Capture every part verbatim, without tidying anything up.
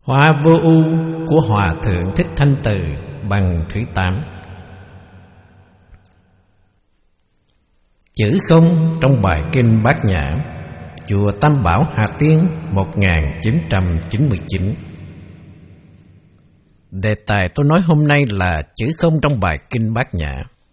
Hoa Vô Ưu của Hòa Thượng Thích Thanh Từ bằng thứ tám. Chữ không trong bài kinh Bát Nhã, chùa Tam Bảo Hà Tiên, một nghìn chín trăm chín mươi chín. Đề tài tôi nói hôm nay là chữ không trong bài kinh Bát Nhã.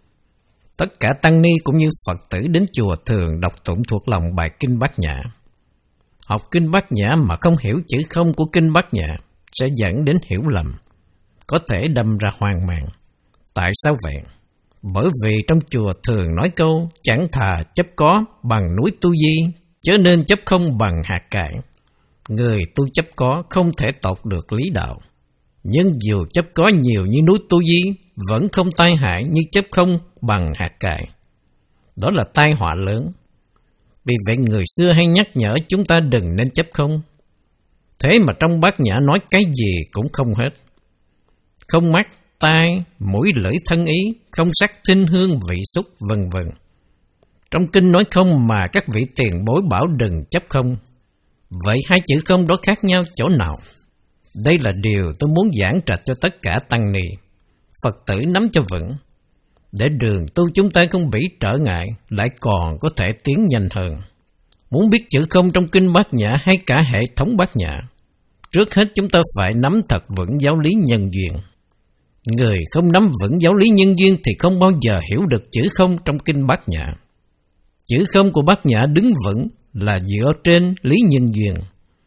Tất cả tăng ni cũng như Phật tử đến chùa thường đọc tụng thuộc lòng bài kinh Bát Nhã. Học kinh Bát Nhã mà không hiểu chữ không của kinh Bát Nhã sẽ dẫn đến hiểu lầm, có thể đâm ra hoang mang. Tại sao vậy? Bởi vì trong chùa thường nói câu chẳng thà chấp có bằng núi tu di, chớ nên chấp không bằng hạt cải. Người tu chấp có không thể tột được lý đạo, nhưng dù chấp có nhiều như núi tu di vẫn không tai hại như chấp không bằng hạt cải. Đó là tai họa lớn. Vì vậy người xưa hay nhắc nhở chúng ta đừng nên chấp không. Thế mà trong Bát Nhã nói cái gì cũng không hết. Không mắt, tai, mũi, lưỡi, thân ý, không sắc, thinh, hương, vị, xúc, vân vân. Trong kinh nói không mà các vị tiền bối bảo đừng chấp không. Vậy hai chữ không đó khác nhau chỗ nào? Đây là điều tôi muốn giảng trạch cho tất cả tăng ni, Phật tử nắm cho vững, để đường tu chúng ta không bị trở ngại, lại còn có thể tiến nhanh hơn. Muốn biết chữ không trong kinh Bát Nhã hay cả hệ thống Bát Nhã, trước hết chúng ta phải nắm thật vững giáo lý nhân duyên. Người không nắm vững giáo lý nhân duyên thì không bao giờ hiểu được chữ không trong kinh Bát Nhã. Chữ không của Bát Nhã đứng vững là dựa trên lý nhân duyên.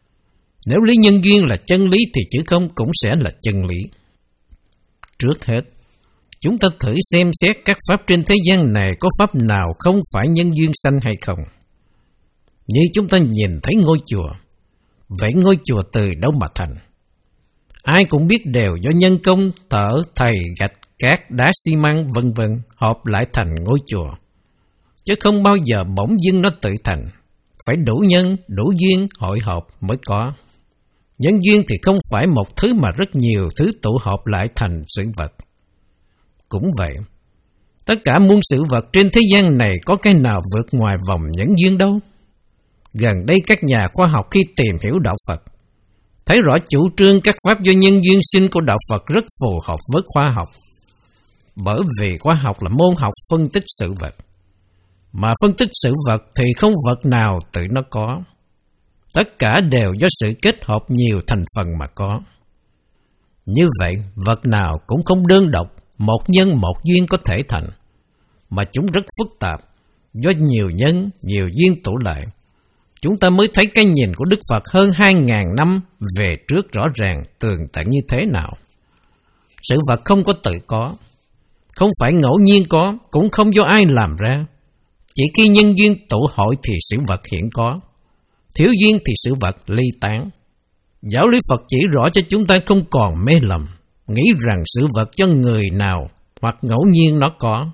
Nếu lý nhân duyên là chân lý thì chữ không cũng sẽ là chân lý. Trước hết, chúng ta thử xem xét các pháp trên thế gian này có pháp nào không phải nhân duyên sanh hay không. Như chúng ta nhìn thấy ngôi chùa, vậy ngôi chùa từ đâu mà thành? Ai cũng biết đều do nhân công, thợ, thầy, gạch, cát, đá, xi măng, vân vân hợp lại thành ngôi chùa. Chứ không bao giờ bỗng dưng nó tự thành. Phải đủ nhân, đủ duyên, hội họp mới có. Nhân duyên thì không phải một thứ mà rất nhiều thứ tụ hợp lại thành sự vật. Cũng vậy, tất cả muôn sự vật trên thế gian này có cái nào vượt ngoài vòng nhân duyên đâu. Gần đây các nhà khoa học khi tìm hiểu đạo Phật, thấy rõ chủ trương các pháp do nhân duyên sinh của đạo Phật rất phù hợp với khoa học. Bởi vì khoa học là môn học phân tích sự vật. Mà phân tích sự vật thì không vật nào tự nó có. Tất cả đều do sự kết hợp nhiều thành phần mà có. Như vậy, vật nào cũng không đơn độc, một nhân một duyên có thể thành, mà chúng rất phức tạp, do nhiều nhân, nhiều duyên tụ lại. Chúng ta mới thấy cái nhìn của Đức Phật hơn hai ngàn năm về trước rõ ràng tường tận như thế nào. Sự vật không có tự có, không phải ngẫu nhiên có, cũng không do ai làm ra. Chỉ khi nhân duyên tụ hội thì sự vật hiện có, thiếu duyên thì sự vật ly tán. Giáo lý Phật chỉ rõ cho chúng ta không còn mê lầm, nghĩ rằng sự vật cho người nào hoặc ngẫu nhiên nó có.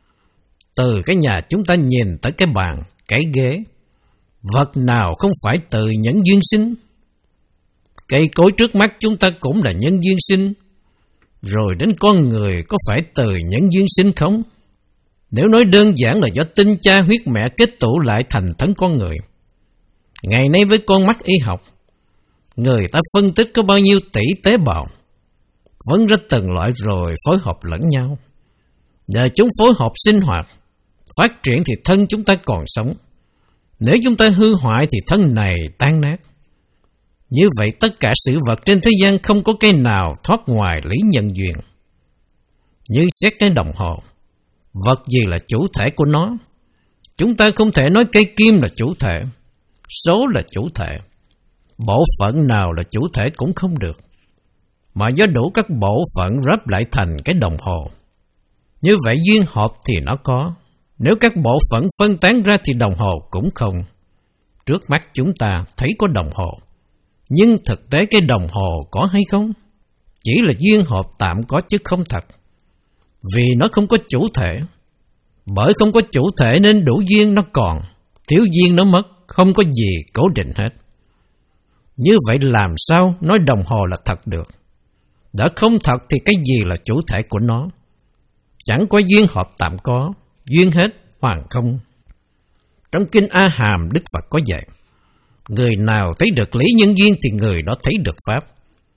Từ cái nhà chúng ta nhìn tới cái bàn, cái ghế, vật nào không phải từ nhân duyên sinh? Cây cối trước mắt chúng ta cũng là nhân duyên sinh. Rồi đến con người có phải từ nhân duyên sinh không? Nếu nói đơn giản là do tinh cha huyết mẹ kết tụ lại thành thân con người. Ngày nay với con mắt y học, người ta phân tích có bao nhiêu tỷ tế bào, phân ra từng loại rồi phối hợp lẫn nhau. Nhờ chúng phối hợp sinh hoạt, phát triển thì thân chúng ta còn sống. Nếu chúng ta hư hoại thì thân này tan nát. Như vậy tất cả sự vật trên thế gian không có cái nào thoát ngoài lý nhân duyên. Như xét cái đồng hồ, vật gì là chủ thể của nó? Chúng ta không thể nói cây kim là chủ thể, số là chủ thể, bộ phận nào là chủ thể cũng không được, mà do đủ các bộ phận ráp lại thành cái đồng hồ. Như vậy duyên hợp thì nó có, nếu các bộ phận phân tán ra thì đồng hồ cũng không. Trước mắt chúng ta thấy có đồng hồ, nhưng thực tế cái đồng hồ có hay không? Chỉ là duyên hợp tạm có chứ không thật. Vì nó không có chủ thể. Bởi không có chủ thể nên đủ duyên nó còn, thiếu duyên nó mất, không có gì cố định hết. Như vậy làm sao nói đồng hồ là thật được? Đã không thật thì cái gì là chủ thể của nó? Chẳng có duyên hợp tạm có, duyên hết hoàn không. Trong kinh A Hàm Đức Phật có dạy, người nào thấy được lý nhân duyên thì người đó thấy được pháp.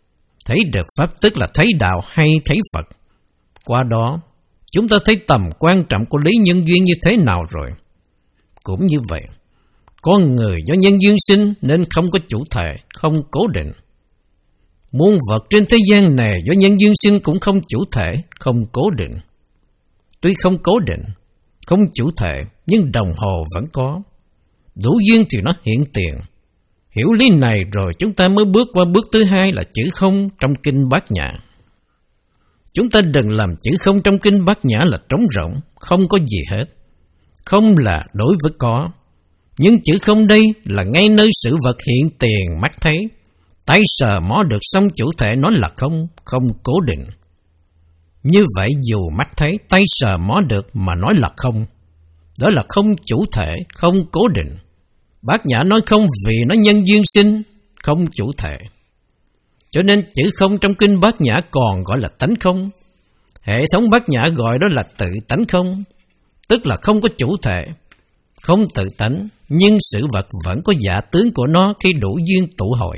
Thấy được Pháp tức là thấy đạo hay thấy Phật. Qua đó, chúng ta thấy tầm quan trọng của lý nhân duyên như thế nào rồi. Cũng như vậy, con người do nhân duyên sinh nên không có chủ thể, không cố định. Muôn vật trên thế gian này do nhân duyên sinh cũng không chủ thể, không cố định. Tuy không cố định, không chủ thể, nhưng đồng hồ vẫn có. Đủ duyên thì nó hiện tiền. Hiểu lý này rồi chúng ta mới bước qua bước thứ hai là chữ không trong Kinh Bát Nhã. Chúng ta đừng làm chữ không trong Kinh Bát Nhã là trống rỗng, không có gì hết. Không là đối với có. Nhưng chữ không đây là ngay nơi sự vật hiện tiền mắt thấy. Tay sờ mó được xong chủ thể nó là không, không cố định. Như vậy dù mắt thấy, tay sờ mó được mà nói là không. Đó là không chủ thể, không cố định. Bát Nhã nói không vì nó nhân duyên sinh, không chủ thể. Cho nên chữ không trong Kinh Bát Nhã còn gọi là tánh không. Hệ thống Bát Nhã gọi đó là tự tánh không, tức là không có chủ thể, không tự tánh, nhưng sự vật vẫn có giả tướng của nó khi đủ duyên tụ hội.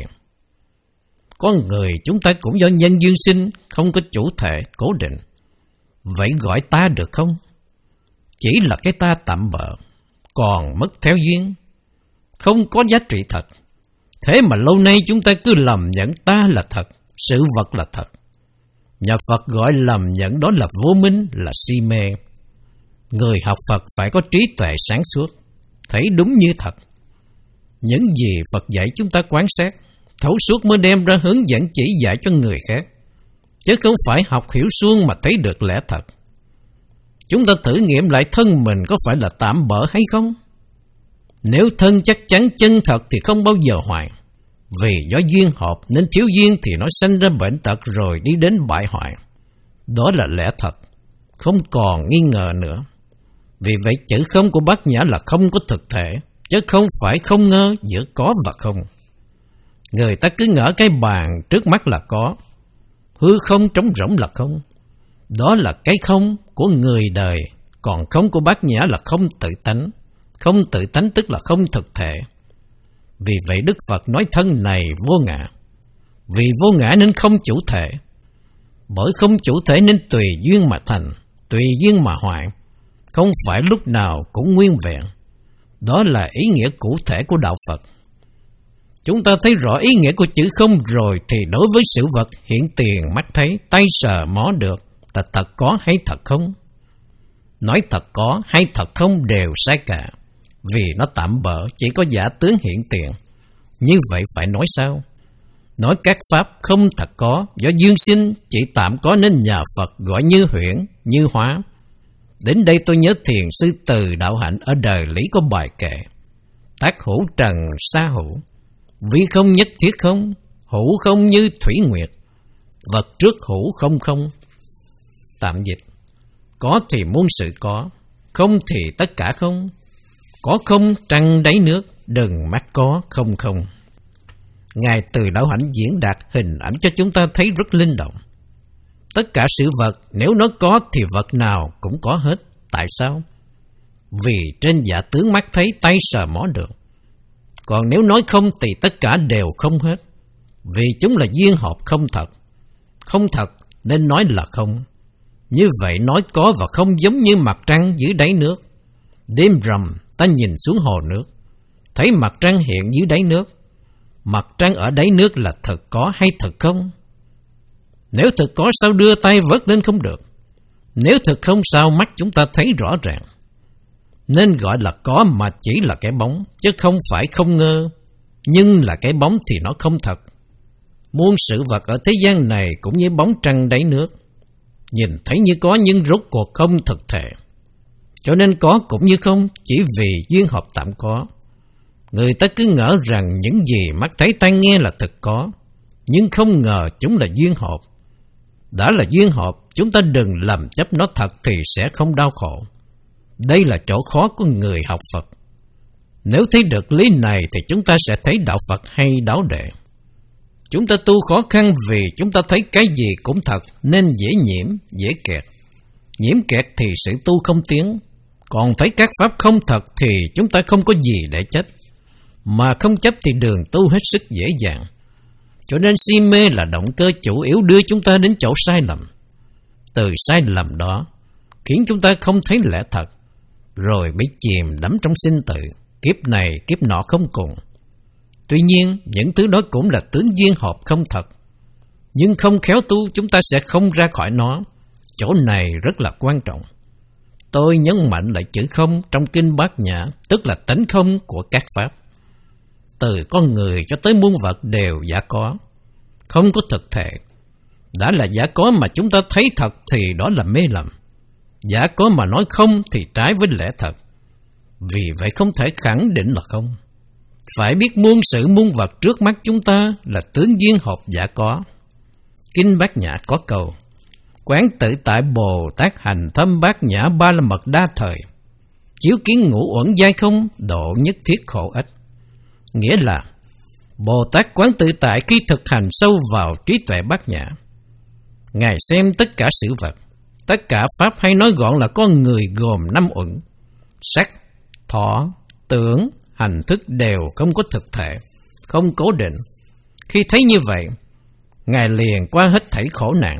Con người chúng ta cũng do nhân duyên sinh, không có chủ thể, cố định. Vậy gọi ta được không? Chỉ là cái ta tạm bợ, còn mất theo duyên, không có giá trị thật. Thế mà lâu nay chúng ta cứ lầm nhận ta là thật, sự vật là thật. Nhà Phật gọi lầm nhận đó là vô minh, là si mê. Người học Phật phải có trí tuệ sáng suốt, thấy đúng như thật. Những gì Phật dạy chúng ta quán sát, thấu suốt mới đem ra hướng dẫn chỉ dạy cho người khác, chứ không phải học hiểu suông mà thấy được lẽ thật. Chúng ta thử nghiệm lại thân mình có phải là tạm bợ hay không? Nếu thân chắc chắn chân thật thì không bao giờ hoại. Vì do duyên hợp nên thiếu duyên thì nó sanh ra bệnh tật rồi đi đến bại hoại. Đó là lẽ thật, không còn nghi ngờ nữa. Vì vậy chữ không của Bát Nhã là không có thực thể, chứ không phải không ngơ giữa có và không. Người ta cứ ngỡ cái bàn trước mắt là có, hư không trống rỗng là không. Đó là cái không của người đời, còn không của Bát Nhã là không tự tánh. Không tự tánh tức là không thực thể. Vì vậy Đức Phật nói thân này vô ngã. Vì vô ngã nên không chủ thể. Bởi không chủ thể nên tùy duyên mà thành, tùy duyên mà hoại, không phải lúc nào cũng nguyên vẹn. Đó là ý nghĩa cụ thể của Đạo Phật. Chúng ta thấy rõ ý nghĩa của chữ không rồi thì đối với sự vật hiện tiền mắt thấy, tay sờ mó được là thật có hay thật không? Nói thật có hay thật không đều sai cả. Vì nó tạm bợ, chỉ có giả tướng hiện tiền. Như vậy phải nói sao? Nói các pháp không thật có, do duyên sinh chỉ tạm có nên nhà Phật gọi như huyễn, như hóa. Đến đây tôi nhớ thiền sư Từ Đạo Hạnh ở đời Lý có bài kệ: tác hữu trần xa hữu, vi không nhất thiết không, hữu không như thủy nguyệt, vật trước hữu không không. Tạm dịch: có thì muôn sự có, không thì tất cả không. Có không trăng đáy nước, đừng mắc có không không. Ngài Từ Đạo Hạnh diễn đạt hình ảnh cho chúng ta thấy rất linh động. Tất cả sự vật nếu nó có thì vật nào cũng có hết. Tại sao? Vì trên giả tướng mắt thấy, tay sờ mó được. Còn nếu nói không thì tất cả đều không hết. Vì chúng là duyên hợp không thật. Không thật nên nói là không. Như vậy nói có và không giống như mặt trăng dưới đáy nước. Đêm rằm ta nhìn xuống hồ nước, thấy mặt trăng hiện dưới đáy nước. Mặt trăng ở đáy nước là thật có hay thật không? Nếu thật có sao đưa tay vớt lên không được? Nếu thật không sao mắt chúng ta thấy rõ ràng? Nên gọi là có mà chỉ là cái bóng, chứ không phải không ngơ. Nhưng là cái bóng thì nó không thật. Muôn sự vật ở thế gian này cũng như bóng trăng đáy nước, nhìn thấy như có nhưng rốt cuộc không thực thể. Cho nên có cũng như không, chỉ vì duyên hợp tạm có. Người ta cứ ngỡ rằng những gì mắt thấy tai nghe là thực có, nhưng không ngờ chúng là duyên hợp. Đã là duyên hợp, chúng ta đừng làm chấp nó thật thì sẽ không đau khổ. Đây là chỗ khó của người học Phật. Nếu thấy được lý này thì chúng ta sẽ thấy đạo Phật hay đáo đệ. Chúng ta tu khó khăn vì chúng ta thấy cái gì cũng thật nên dễ nhiễm, dễ kẹt. Nhiễm kẹt thì sự tu không tiến. Còn thấy các pháp không thật thì chúng ta không có gì để chấp. Mà không chấp thì đường tu hết sức dễ dàng. Cho nên si mê là động cơ chủ yếu đưa chúng ta đến chỗ sai lầm. Từ sai lầm đó khiến chúng ta không thấy lẽ thật, rồi bị chìm đắm trong sinh tử, kiếp này kiếp nọ không cùng. Tuy nhiên, những thứ đó cũng là tướng duyên hợp không thật. Nhưng không khéo tu, chúng ta sẽ không ra khỏi nó. Chỗ này rất là quan trọng. Tôi nhấn mạnh lại chữ không trong Kinh Bát Nhã, tức là tánh không của các pháp. Từ con người cho tới muôn vật đều giả có, không có thực thể. Đã là giả có mà chúng ta thấy thật thì đó là mê lầm. Giả có mà nói không thì trái với lẽ thật. Vì vậy không thể khẳng định là không. Phải biết muôn sự muôn vật trước mắt chúng ta là tướng duyên hợp giả có. Kinh Bát Nhã có câu: Quán tự tại Bồ Tát hành thâm bát nhã ba la mật đa thời, chiếu kiến ngũ uẩn giai không, độ nhất thiết khổ ích. Nghĩa là Bồ Tát quán tự tại khi thực hành sâu vào trí tuệ bát nhã. Ngài xem tất cả sự vật, tất cả pháp hay nói gọn là con người gồm năm uẩn: sắc, thọ, tưởng, hành thức đều không có thực thể, không cố định. Khi thấy như vậy, Ngài liền qua hết thảy khổ nạn.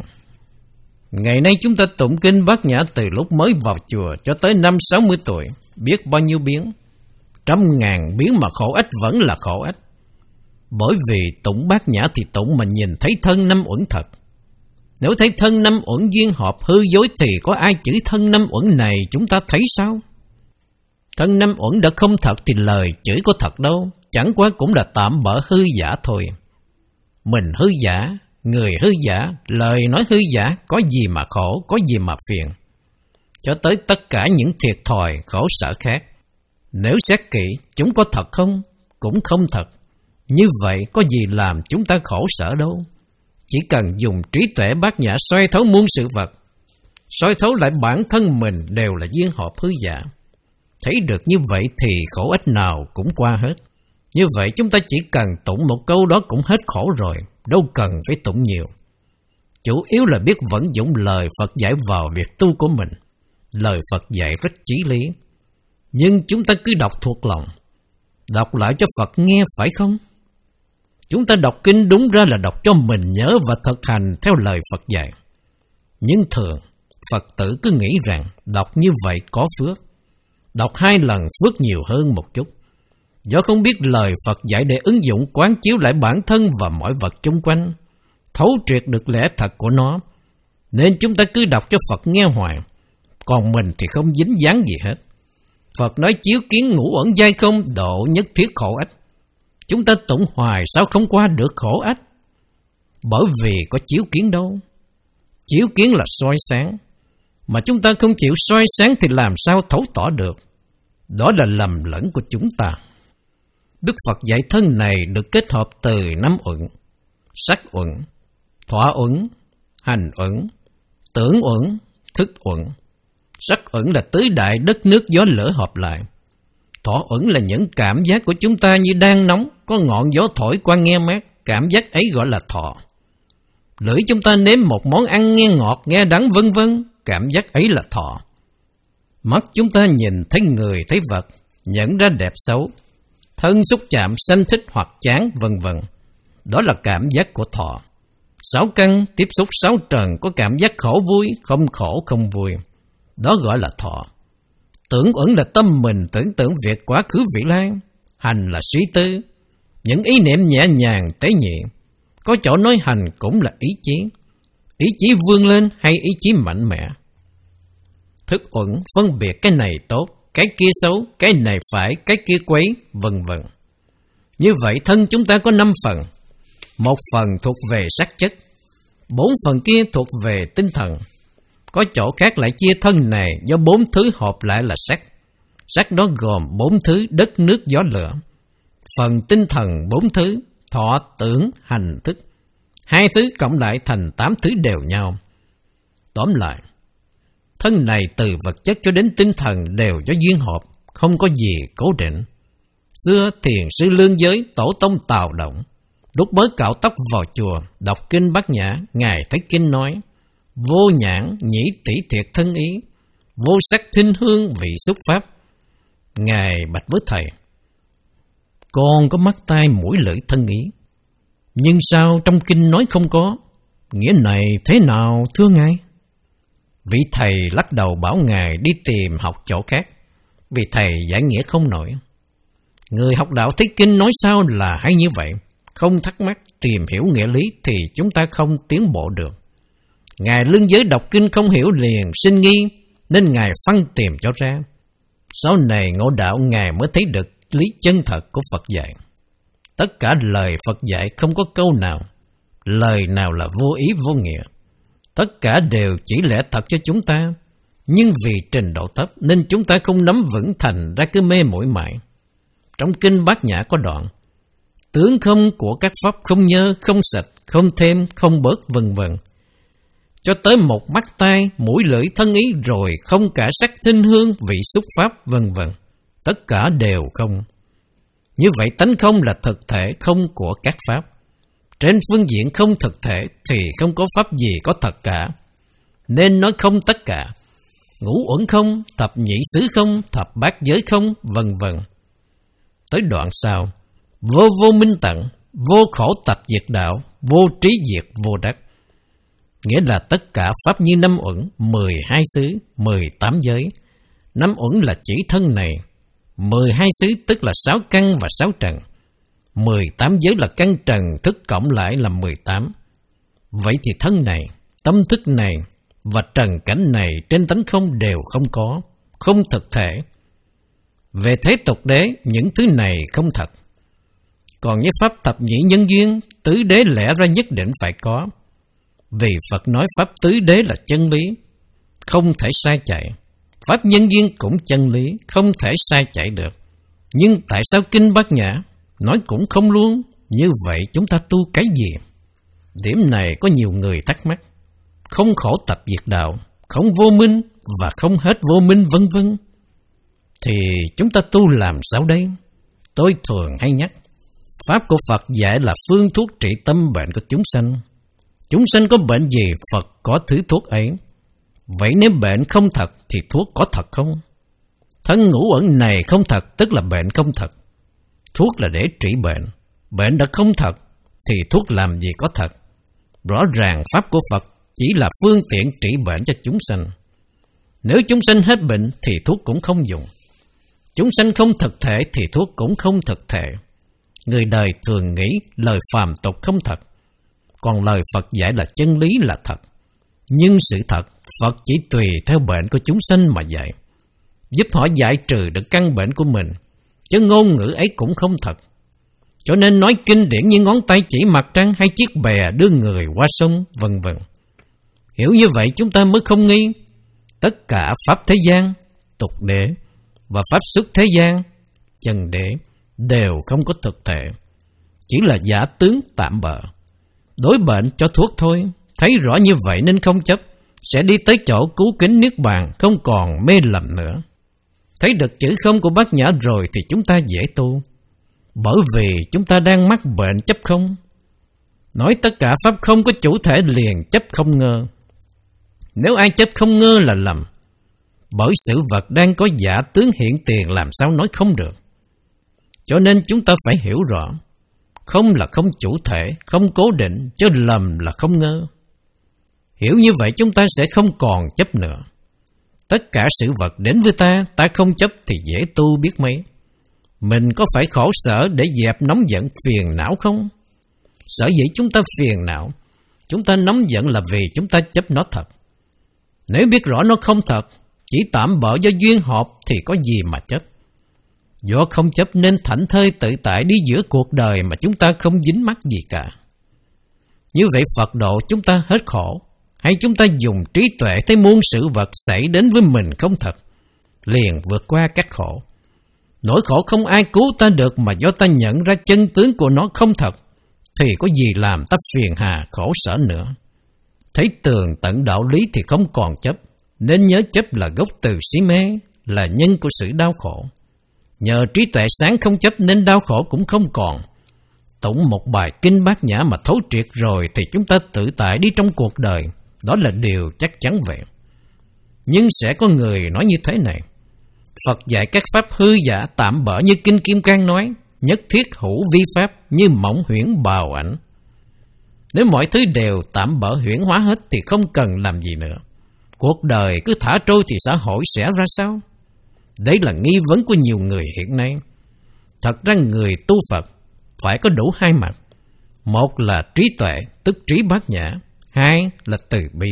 Ngày nay chúng ta tụng Kinh Bát Nhã từ lúc mới vào chùa cho tới năm sáu mươi tuổi, biết bao nhiêu biến. Trăm ngàn biến mà khổ ích vẫn là khổ ích. Bởi vì tụng Bát Nhã thì tụng mà nhìn thấy thân năm uẩn thật. Nếu thấy thân năm uẩn duyên hợp hư dối thì có ai chữ thân năm uẩn này chúng ta thấy sao? Thân năm uẩn đã không thật thì lời chửi có thật đâu, chẳng qua cũng là tạm bỡ hư giả thôi. Mình hư giả, người hư giả, lời nói hư giả, có gì mà khổ, có gì mà phiền. Cho tới tất cả những thiệt thòi, khổ sở khác. Nếu xét kỹ, chúng có thật không? Cũng không thật. Như vậy có gì làm chúng ta khổ sở đâu. Chỉ cần dùng trí tuệ bát nhã soi thấu muôn sự vật, soi thấu lại bản thân mình đều là duyên hợp hư giả. Thấy được như vậy thì khổ ích nào cũng qua hết. Như vậy chúng ta chỉ cần tụng một câu đó cũng hết khổ rồi, đâu cần phải tụng nhiều. Chủ yếu là biết vận dụng lời Phật dạy vào việc tu của mình. Lời Phật dạy rất chí lý, nhưng chúng ta cứ đọc thuộc lòng, đọc lại cho Phật nghe phải không? Chúng ta đọc kinh đúng ra là đọc cho mình nhớ và thực hành theo lời Phật dạy. Nhưng thường, Phật tử cứ nghĩ rằng đọc như vậy có phước. Đọc hai lần phước nhiều hơn một chút. Do không biết lời Phật dạy để ứng dụng quán chiếu lại bản thân và mọi vật chung quanh, thấu triệt được lẽ thật của nó, nên chúng ta cứ đọc cho Phật nghe hoài, còn mình thì không dính dáng gì hết. Phật nói chiếu kiến ngũ uẩn giai không, độ nhất thiết khổ ách. Chúng ta tụng hoài sao không qua được khổ ách? Bởi vì có chiếu kiến đâu. Chiếu kiến là soi sáng, mà chúng ta không chịu soi sáng thì làm sao thấu tỏ được. Đó là lầm lẫn của chúng ta. Đức Phật dạy thân này được kết hợp từ năm uẩn: sắc uẩn, thọ uẩn, hành uẩn, tưởng uẩn, thức uẩn. Sắc uẩn là tứ đại đất nước gió lửa hợp lại. Thọ uẩn là những cảm giác của chúng ta như đang nóng, có ngọn gió thổi qua nghe mát, cảm giác ấy gọi là thọ. Lưỡi chúng ta nếm một món ăn nghe ngọt, nghe đắng vân vân, cảm giác ấy là thọ. Mắt chúng ta nhìn thấy người, thấy vật, nhận ra đẹp xấu, thân xúc chạm sanh thích hoặc chán vân vân. Đó là cảm giác của thọ. Sáu căn tiếp xúc sáu trần có cảm giác khổ vui, không khổ không vui. Đó gọi là thọ. Tưởng uẩn là tâm mình tưởng tượng việc quá khứ vị lai. Hành là suy tư, những ý niệm nhẹ nhàng tế nhị. Có chỗ nói hành cũng là ý chí. Ý chí vươn lên hay ý chí mạnh mẽ. Thức uẩn phân biệt cái này tốt, cái kia xấu, cái này phải, cái kia quấy, vân vân. Như vậy thân chúng ta có năm phần. Một phần thuộc về sắc chất, bốn phần kia thuộc về tinh thần. Có chỗ khác lại chia thân này do bốn thứ hợp lại là sắc. Sắc đó gồm bốn thứ đất nước gió lửa. Phần tinh thần bốn thứ, thọ, tưởng, hành, thức. Hai thứ cộng lại thành tám thứ đều nhau. Tóm lại, thân này từ vật chất cho đến tinh thần đều do duyên hợp, không có gì cố định. Xưa thiền sư Lương Giới, tổ tông Tào Động, lúc mới cạo tóc vào chùa, đọc kinh Bát Nhã, Ngài thấy kinh nói: vô nhãn nhĩ tỷ thiệt thân ý, vô sắc thinh hương vị xúc pháp. Ngài bạch với thầy: con có mắt tai mũi lưỡi thân ý. Nhưng sao trong kinh nói không có? Nghĩa này thế nào thưa Ngài? Vị thầy lắc đầu bảo Ngài đi tìm học chỗ khác, vì thầy giải nghĩa không nổi. Người học đạo thấy kinh nói sao là hay như vậy, không thắc mắc tìm hiểu nghĩa lý thì chúng ta không tiến bộ được. Ngài lương giới đọc kinh không hiểu liền sinh nghi, nên Ngài phân tìm cho ra. Sau này ngộ đạo Ngài mới thấy được lý chân thật của Phật dạy. Tất cả lời Phật dạy không có câu nào, lời nào là vô ý vô nghĩa. Tất cả đều chỉ lẽ thật cho chúng ta, nhưng vì trình độ thấp nên chúng ta không nắm vững, thành ra cứ mê muội mãi. Trong kinh Bát Nhã có đoạn: tướng không của các pháp không nhơ, không sạch, không thêm, không bớt, vân vân. Cho tới một mắt tai, mũi lưỡi thân ý, rồi không cả sắc thinh hương, vị xúc pháp, vân vân. Tất cả đều không. Như vậy tánh không là thực thể không của các pháp. Trên phương diện không thực thể thì không có pháp gì có thật cả, nên nói không tất cả. Ngũ uẩn không, thập nhị xứ không, thập bát giới không, vân vân. Tới đoạn sau: vô vô minh tận, vô khổ tập diệt đạo, vô trí diệt vô đắc. Nghĩa là tất cả pháp như năm uẩn, mười hai xứ, mười tám giới. Năm uẩn là chỉ thân này, mười hai xứ tức là sáu căn và sáu trần, mười tám giới là căn trần thức cộng lại là mười tám. Vậy thì thân này, tâm thức này và trần cảnh này trên tánh không đều không có, không thực thể. Về thế tục đế, những thứ này không thật. Còn với pháp thập nhị nhân duyên, tứ đế lẽ ra nhất định phải có. Vì Phật nói pháp tứ đế là chân lý, không thể sai chạy. Pháp nhân duyên cũng chân lý, không thể sai chạy được. Nhưng tại sao kinh Bát Nhã nói cũng không luôn? Như vậy chúng ta tu cái gì? Điểm này có nhiều người thắc mắc. Không khổ tập diệt đạo, không vô minh và không hết vô minh, vân vân. Thì chúng ta tu làm sao đây? Tôi thường hay nhắc, pháp của Phật dạy là phương thuốc trị tâm bệnh của chúng sanh. Chúng sanh có bệnh gì, Phật có thứ thuốc ấy. Vậy nếu bệnh không thật thì thuốc có thật không? Thân ngũ uẩn này không thật tức là bệnh không thật. Thuốc là để trị bệnh, bệnh đã không thật thì thuốc làm gì có thật. Rõ ràng pháp của Phật chỉ là phương tiện trị bệnh cho chúng sanh. Nếu chúng sanh hết bệnh thì thuốc cũng không dùng. Chúng sanh không thực thể thì thuốc cũng không thực thể. Người đời thường nghĩ lời phàm tục không thật, còn lời Phật dạy là chân lý là thật. Nhưng sự thật, Phật chỉ tùy theo bệnh của chúng sanh mà dạy, giúp họ giải trừ được căn bệnh của mình, chứ ngôn ngữ ấy cũng không thật. Cho nên nói kinh điển như ngón tay chỉ mặt trăng hay chiếc bè đưa người qua sông, vân vân. Hiểu như vậy chúng ta mới không nghi. Tất cả pháp thế gian, tục đế và pháp xuất thế gian, chân đế đều không có thực thể, chỉ là giả tướng tạm bợ. Đối bệnh cho thuốc thôi. Thấy rõ như vậy nên không chấp, sẽ đi tới chỗ cứu kính niết bàn, không còn mê lầm nữa. Thấy được chữ không của Bát Nhã rồi thì chúng ta dễ tu, bởi vì chúng ta đang mắc bệnh chấp không. Nói tất cả pháp không có chủ thể liền chấp không ngơ. Nếu ai chấp không ngơ là lầm, bởi sự vật đang có giả tướng hiện tiền, làm sao nói không được. Cho nên chúng ta phải hiểu rõ, không là không chủ thể, không cố định, chứ lầm là không ngơ. Hiểu như vậy chúng ta sẽ không còn chấp nữa. Tất cả sự vật đến với ta, ta không chấp thì dễ tu biết mấy. Mình có phải khổ sở để dẹp nóng giận phiền não không? Sở dĩ chúng ta phiền não, chúng ta nóng giận là vì chúng ta chấp nó thật. Nếu biết rõ nó không thật, chỉ tạm bợ do duyên hợp thì có gì mà chấp. Do không chấp nên thảnh thơi tự tại đi giữa cuộc đời mà chúng ta không dính mắc gì cả. Như vậy Phật độ chúng ta hết khổ, hay chúng ta dùng trí tuệ thấy muôn sự vật xảy đến với mình không thật, liền vượt qua các khổ. Nỗi khổ không ai cứu ta được mà do ta nhận ra chân tướng của nó không thật, thì có gì làm ta phiền hà khổ sở nữa. Thấy tường tận đạo lý thì không còn chấp, nên nhớ chấp là gốc từ si mê, là nhân của sự đau khổ. Nhờ trí tuệ sáng không chấp nên đau khổ cũng không còn. Tụng một bài kinh Bát Nhã mà thấu triệt rồi thì chúng ta tự tại đi trong cuộc đời, đó là điều chắc chắn vậy. Nhưng sẽ có người nói như thế này: Phật dạy các pháp hư giả tạm bỡ như Kinh Kim Cang nói, nhất thiết hữu vi pháp như mộng huyễn bào ảnh. Nếu mọi thứ đều tạm bỡ huyễn hóa hết thì không cần làm gì nữa. Cuộc đời cứ thả trôi thì xã hội sẽ ra sao? Đấy là nghi vấn của nhiều người hiện nay. Thật ra người tu Phật phải có đủ hai mặt. Một là trí tuệ, tức trí bát nhã. Hai là từ bi.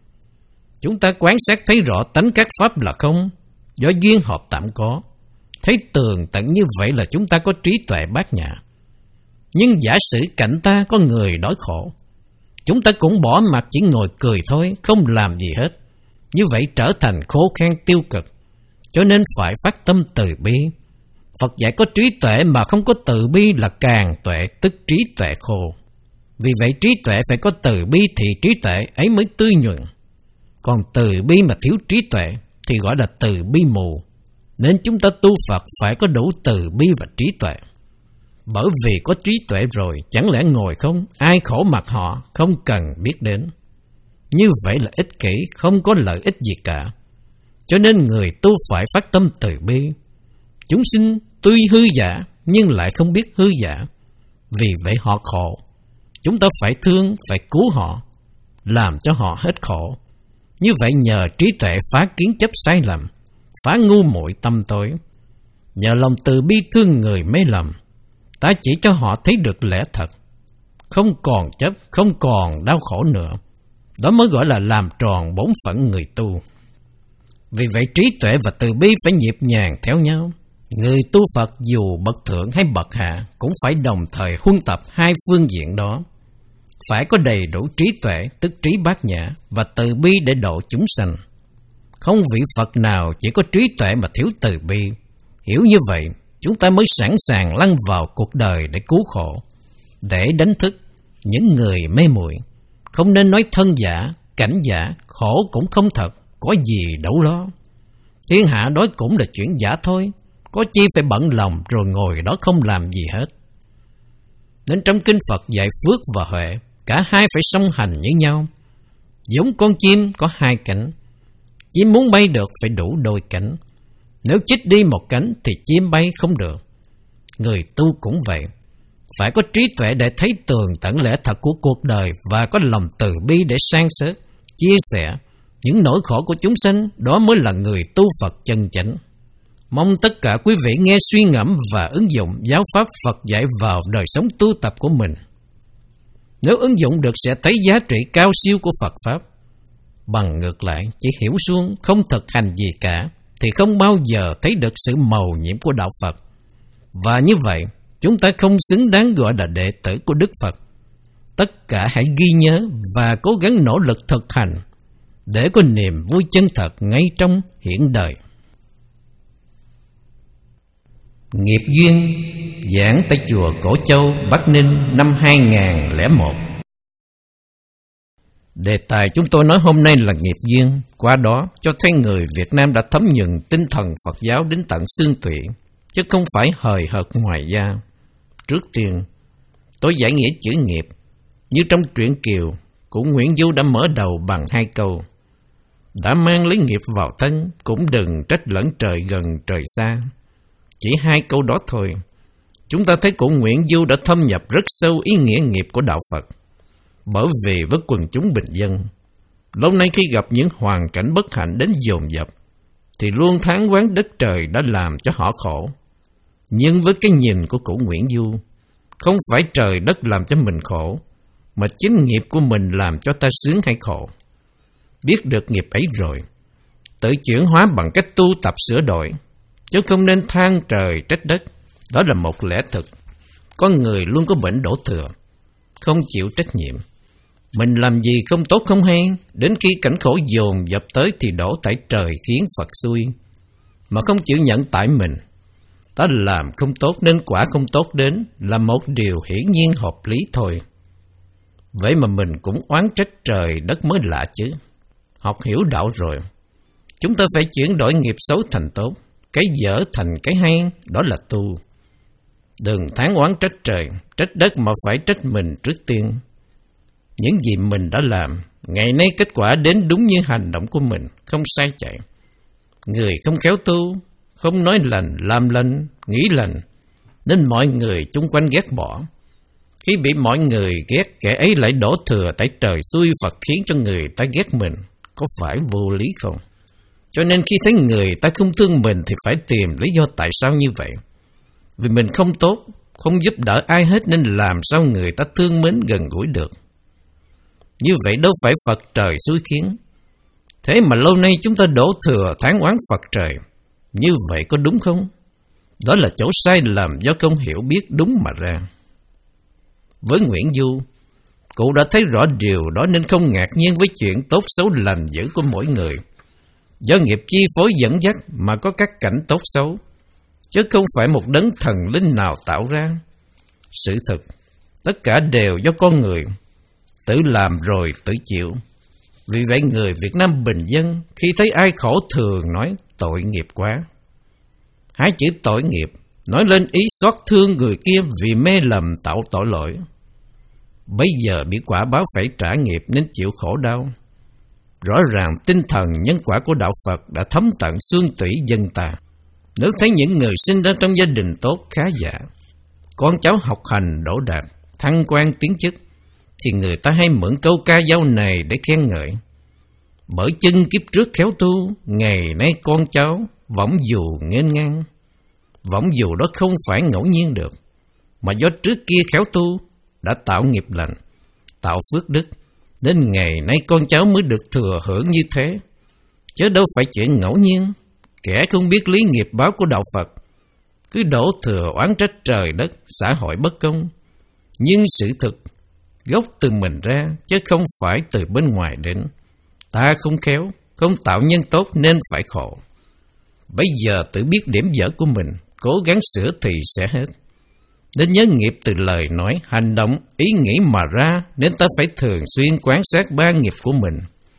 Chúng ta quan sát thấy rõ tánh các pháp là không, do duyên hợp tạm có. Thấy tường tận như vậy là chúng ta có trí tuệ bát nhã. Nhưng giả sử cạnh ta có người đói khổ, chúng ta cũng bỏ mặt chỉ ngồi cười thôi, không làm gì hết. Như vậy trở thành khô khan tiêu cực. Cho nên phải phát tâm từ bi. Phật dạy có trí tuệ mà không có từ bi là càng tuệ, tức trí tuệ khô. Vì vậy trí tuệ phải có từ bi thì trí tuệ ấy mới tươi nhuận. Còn từ bi mà thiếu trí tuệ thì gọi là từ bi mù. Nên chúng ta tu Phật phải có đủ từ bi và trí tuệ. Bởi vì có trí tuệ rồi, chẳng lẽ ngồi không, ai khổ mặt họ, không cần biết đến. Như vậy là ích kỷ, không có lợi ích gì cả. Cho nên người tu phải phát tâm từ bi. Chúng sinh tuy hư giả, nhưng lại không biết hư giả. Vì vậy họ khổ. Chúng ta phải thương, phải cứu họ, làm cho họ hết khổ. Như vậy nhờ trí tuệ phá kiến chấp sai lầm, phá ngu muội tâm tối. Nhờ lòng từ bi thương người mê lầm, ta chỉ cho họ thấy được lẽ thật, không còn chấp, không còn đau khổ nữa. Đó mới gọi là làm tròn bổn phận người tu. Vì vậy trí tuệ và từ bi phải nhịp nhàng theo nhau. Người tu Phật dù bậc thượng hay bậc hạ cũng phải đồng thời huân tập hai phương diện đó. Phải có đầy đủ trí tuệ, tức trí bát nhã, và từ bi để độ chúng sanh. Không vị Phật nào chỉ có trí tuệ mà thiếu từ bi. Hiểu như vậy, chúng ta mới sẵn sàng lăn vào cuộc đời để cứu khổ, để đánh thức những người mê muội. Không nên nói thân giả, cảnh giả, khổ cũng không thật, có gì đâu lo. Thiên hạ đó cũng là chuyện giả thôi, có chi phải bận lòng rồi ngồi đó không làm gì hết. Nên trong kinh Phật dạy phước và huệ, cả hai phải song hành với nhau. Giống con chim có hai cánh, chim muốn bay được phải đủ đôi cánh. Nếu chích đi một cánh thì chim bay không được. Người tu cũng vậy, phải có trí tuệ để thấy tường tận lẽ thật của cuộc đời và có lòng từ bi để san sớt, chia sẻ những nỗi khổ của chúng sanh. Đó mới là người tu Phật chân chánh. Mong tất cả quý vị nghe suy ngẫm và ứng dụng giáo pháp Phật dạy vào đời sống tu tập của mình. Nếu ứng dụng được sẽ thấy giá trị cao siêu của Phật Pháp. Bằng ngược lại, chỉ hiểu suông, không thực hành gì cả, thì không bao giờ thấy được sự màu nhiệm của Đạo Phật. Và như vậy, chúng ta không xứng đáng gọi là đệ tử của Đức Phật. Tất cả hãy ghi nhớ và cố gắng nỗ lực thực hành, để có niềm vui chân thật ngay trong hiện đời. Nghiệp duyên giảng tại chùa Cổ Châu, Bắc Ninh năm hai không không một. Đề tài chúng tôi nói hôm nay là nghiệp duyên. Qua đó cho thấy người Việt Nam đã thấm nhuần tinh thần Phật giáo đến tận xương tủy, chứ không phải hời hợt ngoài da. Trước tiên, tôi giải nghĩa chữ nghiệp, như trong truyện Kiều của Nguyễn Du đã mở đầu bằng hai câu: đã mang lấy nghiệp vào thân, cũng đừng trách lẫn trời gần trời xa. Chỉ hai câu đó thôi, chúng ta thấy của Nguyễn Du đã thâm nhập rất sâu ý nghĩa nghiệp của Đạo Phật. Bởi vì với quần chúng bình dân, lâu nay khi gặp những hoàn cảnh bất hạnh đến dồn dập, thì luôn thán oán đất trời đã làm cho họ khổ. Nhưng với cái nhìn của cụ Nguyễn Du, không phải trời đất làm cho mình khổ, mà chính nghiệp của mình làm cho ta sướng hay khổ. Biết được nghiệp ấy rồi, tự chuyển hóa bằng cách tu tập sửa đổi, chứ không nên than trời trách đất. Đó là một lẽ thực. Con người luôn có bệnh đổ thừa, không chịu trách nhiệm. Mình làm gì không tốt không hay, đến khi cảnh khổ dồn dập tới thì đổ tại trời khiến Phật xui, mà không chịu nhận tại mình. Ta làm không tốt nên quả không tốt đến là một điều hiển nhiên hợp lý thôi. Vậy mà mình cũng oán trách trời đất mới lạ chứ. Học hiểu đạo rồi, chúng ta phải chuyển đổi nghiệp xấu thành tốt, cái dở thành cái hay, đó là tu. Đừng than oán trách trời, trách đất mà phải trách mình trước tiên. Những gì mình đã làm, ngày nay kết quả đến đúng như hành động của mình, không sai chạy. Người không khéo tu, không nói lành, làm lành, nghĩ lành, nên mọi người chung quanh ghét bỏ. Khi bị mọi người ghét, kẻ ấy lại đổ thừa tại trời xui Phật khiến cho người ta ghét mình, có phải vô lý không? Cho nên khi thấy người ta không thương mình thì phải tìm lý do tại sao như vậy. Vì mình không tốt, không giúp đỡ ai hết nên làm sao người ta thương mến gần gũi được. Như vậy đâu phải Phật trời xui khiến. Thế mà lâu nay chúng ta đổ thừa thán oán Phật trời. Như vậy có đúng không? Đó là chỗ sai lầm do không hiểu biết đúng mà ra. Với Nguyễn Du, cụ đã thấy rõ điều đó nên không ngạc nhiên với chuyện tốt xấu lành dữ của mỗi người. Do nghiệp chi phối dẫn dắt mà có các cảnh tốt xấu, chứ không phải một đấng thần linh nào tạo ra. Sự thật, tất cả đều do con người, tự làm rồi tự chịu. Vì vậy người Việt Nam bình dân khi thấy ai khổ thường nói tội nghiệp quá. Hai chữ tội nghiệp nói lên ý xót thương người kia vì mê lầm tạo tội lỗi. Bây giờ bị quả báo phải trả nghiệp nên chịu khổ đau. Rõ ràng tinh thần nhân quả của đạo Phật đã thấm tận xương tủy dân ta. Nếu thấy những người sinh ra trong gia đình tốt khá giả, con cháu học hành đỗ đạt, thăng quan tiến chức, thì người ta hay mượn câu ca dao này để khen ngợi. Bởi chân kiếp trước khéo tu, ngày nay con cháu võng dù nghênh ngang. Võng dù đó không phải ngẫu nhiên được, mà do trước kia khéo tu đã tạo nghiệp lành, tạo phước đức, nên ngày nay con cháu mới được thừa hưởng như thế. Chứ đâu phải chuyện ngẫu nhiên. Kẻ không biết lý nghiệp báo của đạo Phật cứ đổ thừa oán trách trời đất, xã hội bất công. Nhưng sự thực gốc từ mình ra, chứ không phải từ bên ngoài đến. Ta không khéo, không tạo nhân tốt nên phải khổ. Bây giờ tự biết điểm dở của mình, cố gắng sửa thì sẽ hết. Nên nhớ nghiệp từ lời nói, hành động, ý nghĩ mà ra, nên ta phải thường xuyên quan sát ba nghiệp của mình.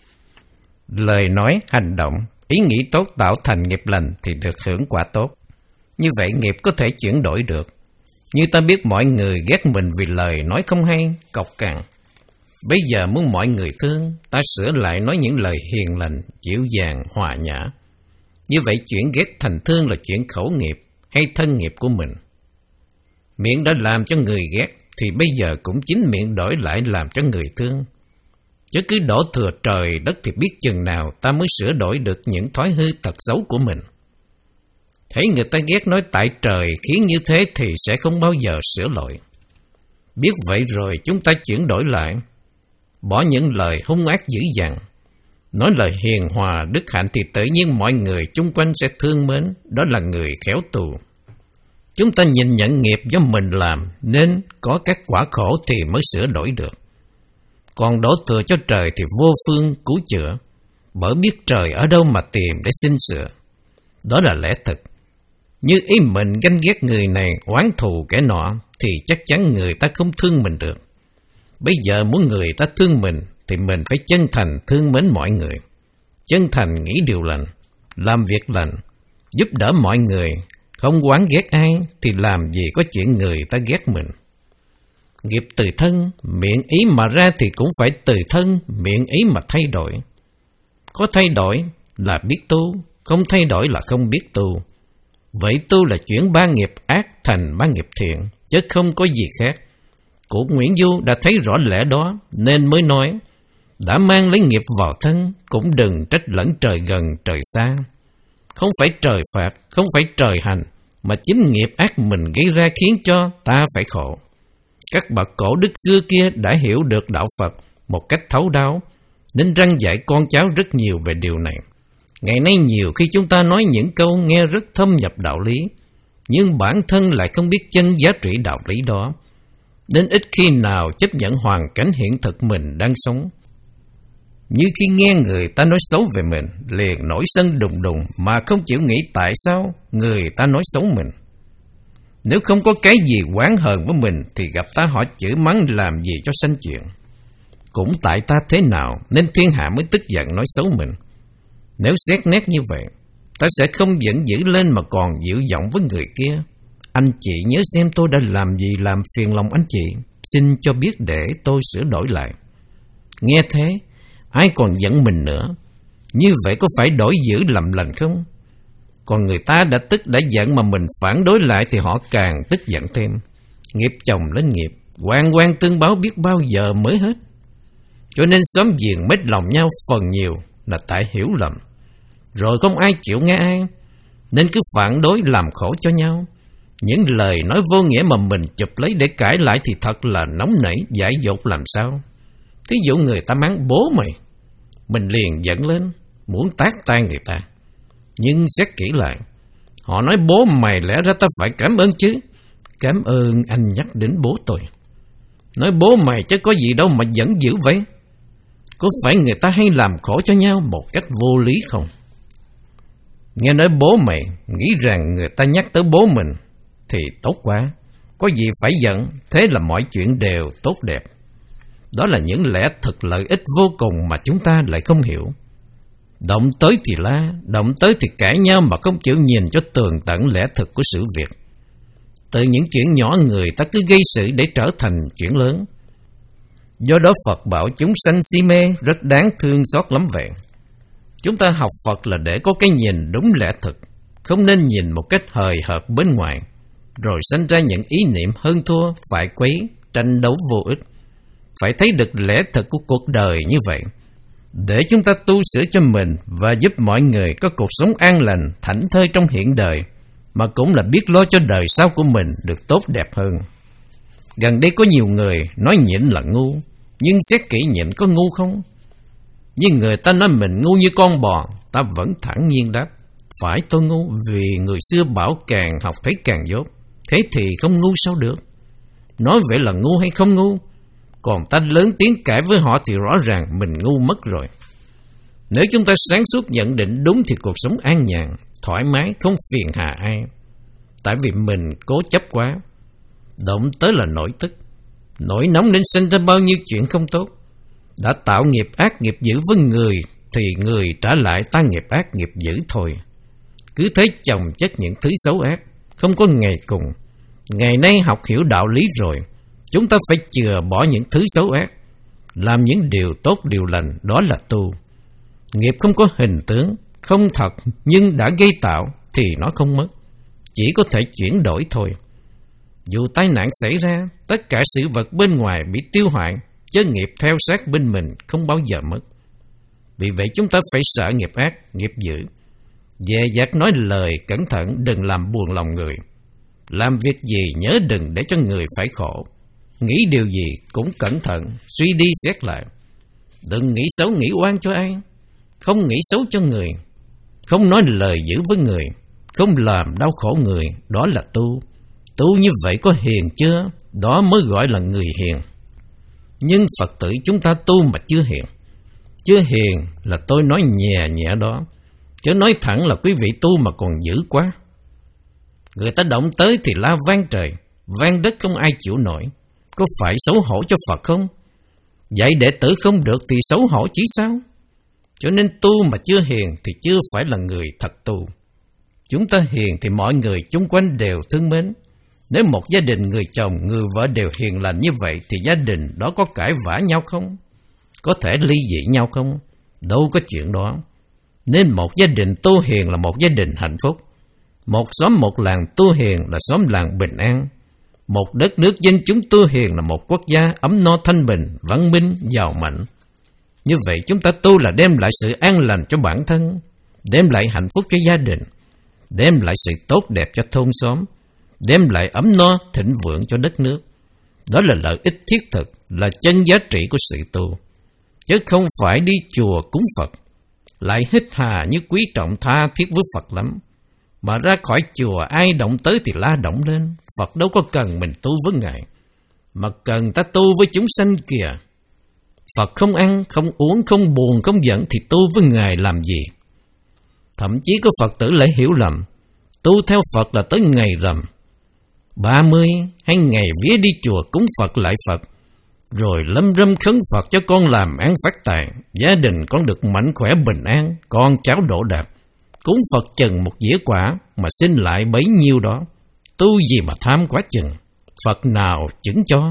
Lời nói, hành động, ý nghĩ tốt tạo thành nghiệp lành thì được hưởng quả tốt. Như vậy nghiệp có thể chuyển đổi được. Như ta biết mọi người ghét mình vì lời nói không hay, cộc cằn. Bây giờ muốn mọi người thương, ta sửa lại nói những lời hiền lành, dịu dàng, hòa nhã. Như vậy chuyển ghét thành thương là chuyện khẩu nghiệp hay thân nghiệp của mình. Miệng đã làm cho người ghét thì bây giờ cũng chính miệng đổi lại làm cho người thương. Chứ cứ đổ thừa trời đất thì biết chừng nào ta mới sửa đổi được những thói hư tật xấu của mình. Thấy người ta ghét nói tại trời khiến như thế thì sẽ không bao giờ sửa lỗi. Biết vậy rồi chúng ta chuyển đổi lại, bỏ những lời hung ác dữ dằn, nói lời hiền hòa đức hạnh thì tự nhiên mọi người chung quanh sẽ thương mến, đó là người khéo tu. Chúng ta nhìn nhận nghiệp do mình làm nên có các quả khổ thì mới sửa đổi được. Còn đổ thừa cho trời thì vô phương cứu chữa, bởi biết trời ở đâu mà tìm để xin sửa. Đó là lẽ thật. Như ý mình ganh ghét người này, oán thù kẻ nọ, thì chắc chắn người ta không thương mình được. Bây giờ muốn người ta thương mình thì mình phải chân thành thương mến mọi người, chân thành nghĩ điều lành, làm việc lành, giúp đỡ mọi người. Không oán ghét ai thì làm gì có chuyện người ta ghét mình. Nghiệp từ thân, miệng ý mà ra thì cũng phải từ thân, miệng ý mà thay đổi. Có thay đổi là biết tu, không thay đổi là không biết tu. Vậy tu là chuyển ba nghiệp ác thành ba nghiệp thiện, chứ không có gì khác. Cụ Nguyễn Du đã thấy rõ lẽ đó nên mới nói, đã mang lấy nghiệp vào thân, cũng đừng trách lẫn trời gần trời xa. Không phải trời phạt, không phải trời hành, mà chính nghiệp ác mình gây ra khiến cho ta phải khổ. Các bậc cổ đức xưa kia đã hiểu được đạo Phật một cách thấu đáo, nên răn dạy con cháu rất nhiều về điều này. Ngày nay nhiều khi chúng ta nói những câu nghe rất thâm nhập đạo lý, nhưng bản thân lại không biết chân giá trị đạo lý đó, nên ít khi nào chấp nhận hoàn cảnh hiện thực mình đang sống. Như khi nghe người ta nói xấu về mình, liền nổi sân đùng đùng mà không chịu nghĩ tại sao người ta nói xấu mình. Nếu không có cái gì oán hờn với mình thì gặp ta họ chửi mắng làm gì cho sanh chuyện. Cũng tại ta thế nào nên thiên hạ mới tức giận nói xấu mình. Nếu xét nét như vậy, ta sẽ không giận dữ lên mà còn dịu giọng với người kia. Anh chị nhớ xem tôi đã làm gì làm phiền lòng anh chị, xin cho biết để tôi sửa đổi lại. Nghe thế, ai còn giận mình nữa. Như vậy có phải đổi dữ làm lành không? Còn người ta đã tức đã giận mà mình phản đối lại thì họ càng tức giận thêm. Nghiệp chồng lên nghiệp, Oan oan tương báo biết bao giờ mới hết. Cho nên xóm giềng mết lòng nhau phần nhiều là tại hiểu lầm, rồi không ai chịu nghe ai, nên cứ phản đối làm khổ cho nhau. Những lời nói vô nghĩa mà mình chụp lấy để cãi lại thì thật là nóng nảy, dại dột làm sao. Thí dụ người ta mắng bố mày, mình liền giận lên, muốn tát tay người ta. Nhưng xét kỹ lại, họ nói bố mày, lẽ ra ta phải cảm ơn chứ. Cảm ơn anh nhắc đến bố tôi. Nói bố mày chứ có gì đâu mà giận dữ vậy. Có phải người ta hay làm khổ cho nhau một cách vô lý không? Nghe nói bố mày, nghĩ rằng người ta nhắc tới bố mình thì tốt quá, có gì phải giận, thế là mọi chuyện đều tốt đẹp. Đó là những lẽ thực lợi ích vô cùng mà chúng ta lại không hiểu. Động tới thì la, động tới thì cãi nhau mà không chịu nhìn cho tường tận lẽ thực của sự việc. Từ những chuyện nhỏ người ta cứ gây sự để trở thành chuyện lớn. Do đó Phật bảo chúng sanh si mê rất đáng thương xót lắm vậy. Chúng ta học Phật là để có cái nhìn đúng lẽ thực, không nên nhìn một cách hời hợt bên ngoài, rồi sanh ra những ý niệm hơn thua, phải quấy, tranh đấu vô ích. Phải thấy được lẽ thực của cuộc đời như vậy, để chúng ta tu sửa cho mình và giúp mọi người có cuộc sống an lành, thảnh thơi trong hiện đời, mà cũng là biết lo cho đời sau của mình được tốt đẹp hơn. Gần đây có nhiều người nói nhịn là ngu, nhưng xét kỹ nhịn có ngu không? Nhưng người ta nói mình ngu như con bò, ta vẫn thản nhiên đáp, phải tôi ngu, vì người xưa bảo càng học thấy càng dốt. Thế thì không ngu sao được? Nói vậy là ngu hay không ngu? Còn ta lớn tiếng cãi với họ thì rõ ràng mình ngu mất rồi. Nếu chúng ta sáng suốt nhận định đúng thì cuộc sống an nhàn, thoải mái, không phiền hà ai. Tại vì mình cố chấp quá, động tới là nổi tức, nổi nóng nên sinh ra bao nhiêu chuyện không tốt. Đã tạo nghiệp ác nghiệp dữ với người thì người trả lại ta nghiệp ác nghiệp dữ thôi. Cứ thế chồng chất những thứ xấu ác, không có ngày cùng. Ngày nay học hiểu đạo lý rồi, chúng ta phải chừa bỏ những thứ xấu ác, làm những điều tốt điều lành, đó là tu. Nghiệp không có hình tướng, không thật, nhưng đã gây tạo thì nó không mất, chỉ có thể chuyển đổi thôi. Dù tai nạn xảy ra, tất cả sự vật bên ngoài bị tiêu hoại, chứ nghiệp theo sát bên mình không bao giờ mất. Vì vậy chúng ta phải sợ nghiệp ác, nghiệp dữ. Dè dặt nói lời cẩn thận, đừng làm buồn lòng người. Làm việc gì nhớ đừng để cho người phải khổ. Nghĩ điều gì cũng cẩn thận, suy đi xét lại. Đừng nghĩ xấu nghĩ oan cho ai, không nghĩ xấu cho người, không nói lời dữ với người, không làm đau khổ người, đó là tu. Tu như vậy có hiền chưa? Đó mới gọi là người hiền. Nhưng Phật tử chúng ta tu mà chưa hiền. Chưa hiền là tôi nói nhẹ nhẹ đó, chứ nói thẳng là quý vị tu mà còn dữ quá. Người ta động tới thì la vang trời, vang đất không ai chịu nổi. Có phải xấu hổ cho Phật không? Dạy đệ tử không được thì xấu hổ chỉ sao? Cho nên tu mà chưa hiền thì chưa phải là người thật tu. Chúng ta hiền thì mọi người chung quanh đều thương mến. Nếu một gia đình người chồng, người vợ đều hiền lành như vậy thì gia đình đó có cãi vã nhau không? Có thể ly dị nhau không? Đâu có chuyện đó. Nên một gia đình tu hiền là một gia đình hạnh phúc. Một xóm một làng tu hiền là xóm làng bình an. Một đất nước dân chúng tu hiền là một quốc gia ấm no thanh bình, văn minh, giàu mạnh. Như vậy chúng ta tu là đem lại sự an lành cho bản thân, đem lại hạnh phúc cho gia đình, đem lại sự tốt đẹp cho thôn xóm, đem lại ấm no, thịnh vượng cho đất nước. Đó là lợi ích thiết thực, là chân giá trị của sự tu. Chứ không phải đi chùa cúng Phật, lại hít hà như quý trọng tha thiết với Phật lắm. Mà ra khỏi chùa ai động tới thì la động lên. Phật đâu có cần mình tu với Ngài, mà cần ta tu với chúng sanh kìa. Phật không ăn, không uống, không buồn, không giận thì tu với Ngài làm gì? Thậm chí có Phật tử lại hiểu lầm, tu theo Phật là tới ngày rằm ba mươi hay ngày vía đi chùa cúng Phật lại Phật, rồi lâm râm khấn Phật cho con làm ăn phát tài, gia đình con được mạnh khỏe bình an, con cháu đỗ đạt. Cúng Phật chừng một dĩa quả mà xin lại bấy nhiêu đó. Tu gì mà tham quá chừng, Phật nào chứng cho.